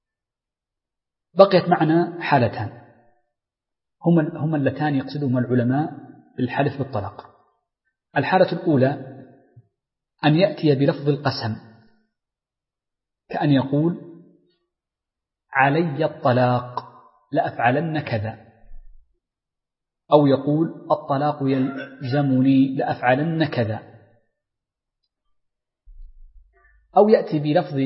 B: بقيت معنا حالتان هما اللتان يقصدهما العلماء بالحلف بالطلاق. الحالة الأولى أن يأتي بلفظ القسم، كأن يقول علي الطلاق لأفعلن كذا، أو يقول الطلاق يلزمني لأفعلن كذا، أو يأتي بلفظ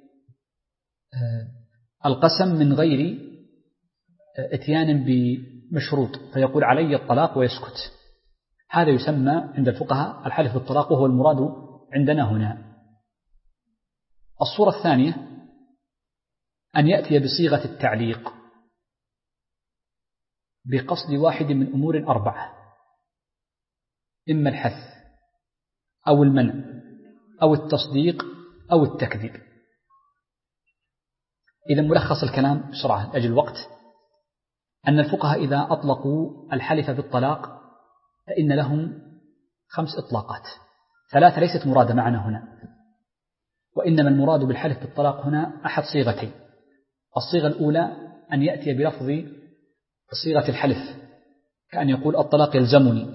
B: القسم من غير اتيان بمشروط، فيقول علي الطلاق ويسكت. هذا يسمى عند الفقهاء الحلف بالطلاق، وهو المراد عندنا هنا. الصورة الثانية أن يأتي بصيغة التعليق بقصد واحد من أمور 4، إما الحث أو المنع أو التصديق أو التكذيب. إذا ملخص الكلام بسرعة لأجل الوقت، أن الفقهاء إذا أطلقوا الحلف بالطلاق فإن لهم 5 إطلاقات، 3 ليست مرادة معنا هنا، وإنما المراد بالحلف بالطلاق هنا أحد صيغتين. الصيغة الأولى أن يأتي بلفظ صيغة الحلف، كأن يقول الطلاق يلزمني،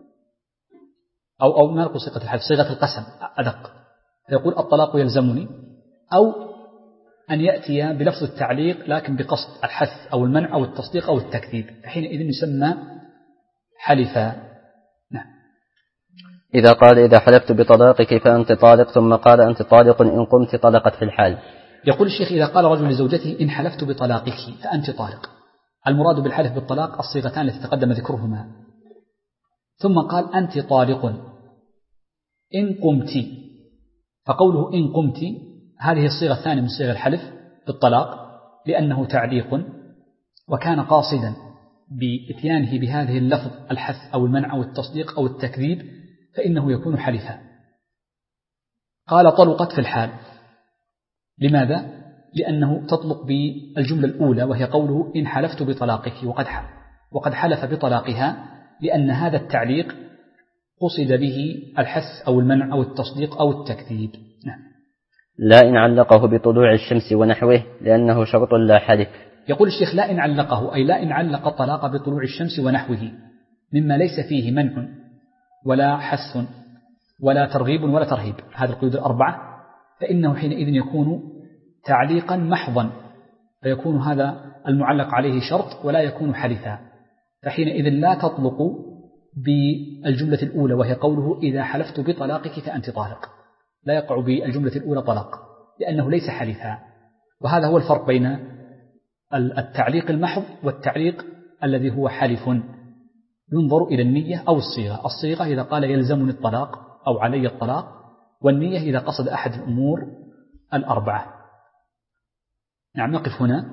B: أو ما نقول صيغة الحلف، صيغة القسم أدق، يقول الطلاق يلزمني، أو أن يأتي بلفظ التعليق لكن بقصد الحث أو المنع أو التصديق أو التكذيب، حينئذ يسمى حلفا. نعم.
A: إذا قال إذا حلفت بطلاقك فأنت طالق، ثم قال أنت طالق إن قمت طلقت في الحال.
B: يقول الشيخ إذا قال رجل لزوجته إن حلفت بطلاقك فأنت طالق، المراد بالحلف بالطلاق الصيغتان التي تقدم ذكرهما، ثم قال أنت طالق إن قمت، فقوله إن قمت هذه الصيغة الثانية من صيغ الحلف بالطلاق، لأنه تعليق، وكان قاصدا بإتيانه بهذه اللفظ الحث أو المنع أو التصديق أو التكذيب، فإنه يكون حلفا. قال طلقت في الحال، لماذا؟ لأنه تطلق بالجملة الأولى وهي قوله إن حلفت بطلاقك، وقد حلف بطلاقها، لأن هذا التعليق قصد به الحث أو المنع أو التصديق أو التكذيب. نعم.
A: لا إن علقه بطلوع الشمس ونحوه لأنه شرط لا حلف.
B: يقول الشيخ لا إن علقه، أي لا إن علق الطلاق بطلوع الشمس ونحوه مما ليس فيه منع ولا حث ولا ترغيب ولا ترهيب، هذه القيود 4، فإنه حينئذ يكون تعليقا محضا فيكون هذا المعلق عليه شرط ولا يكون حلفا، فحينئذ لا تطلق بالجملة الأولى وهي قوله إذا حلفت بطلاقك فأنت طالق، لا يقع بالجملة الأولى طلاق لأنه ليس حلفا. وهذا هو الفرق بين التعليق المحض والتعليق الذي هو حلف، ينظر إلى النية أو الصيغة. الصيغة إذا قال يلزمني الطلاق أو علي الطلاق، والنية إذا قصد أحد الأمور الأربعة. نعم، نقف هنا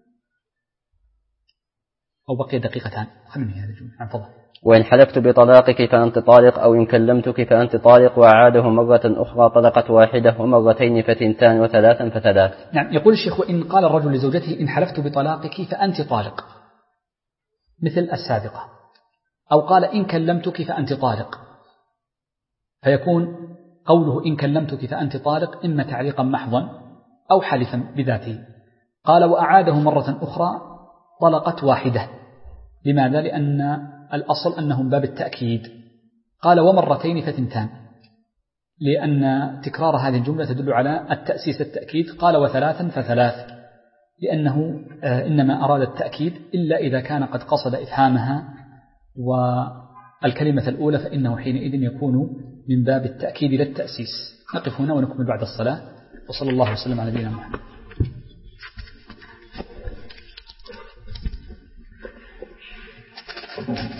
B: أو بقي دقيقتان، خلني هذا الجملة. نعم، فضل.
A: وإن حلفت بطلاقك فأنت طالق، أو إن كلمتك فأنت طالق، وأعاده مرة أخرى طلقت واحدة، ومرتين فتنتان، وثلاثا فثلاث.
B: نعم، يقول الشيخ: وإن قال الرجل لزوجته إن حلفت بطلاقك فأنت طالق مثل السابقة، أو قال إن كلمتك فأنت طالق، فيكون قوله إن كلمتك فأنت طالق إما تعليقا محضا أو حلفا بذاته. قال وأعاده مرة أخرى طلقت واحدة. لماذا؟ لأن الأصل أنهم باب التأكيد. قال ومرتين فتنتان، لأن تكرار هذه الجملة تدل على التأسيس التأكيد. قال وثلاثا فثلاث، لأنه إنما أراد التأكيد إلا إذا كان قد قصد إفهامها والكلمة الأولى، فإنه حينئذ يكون من باب التأكيد للتأسيس. نقف هنا ونكمل بعد الصلاة، وصلى الله وسلم على نبينا محمد.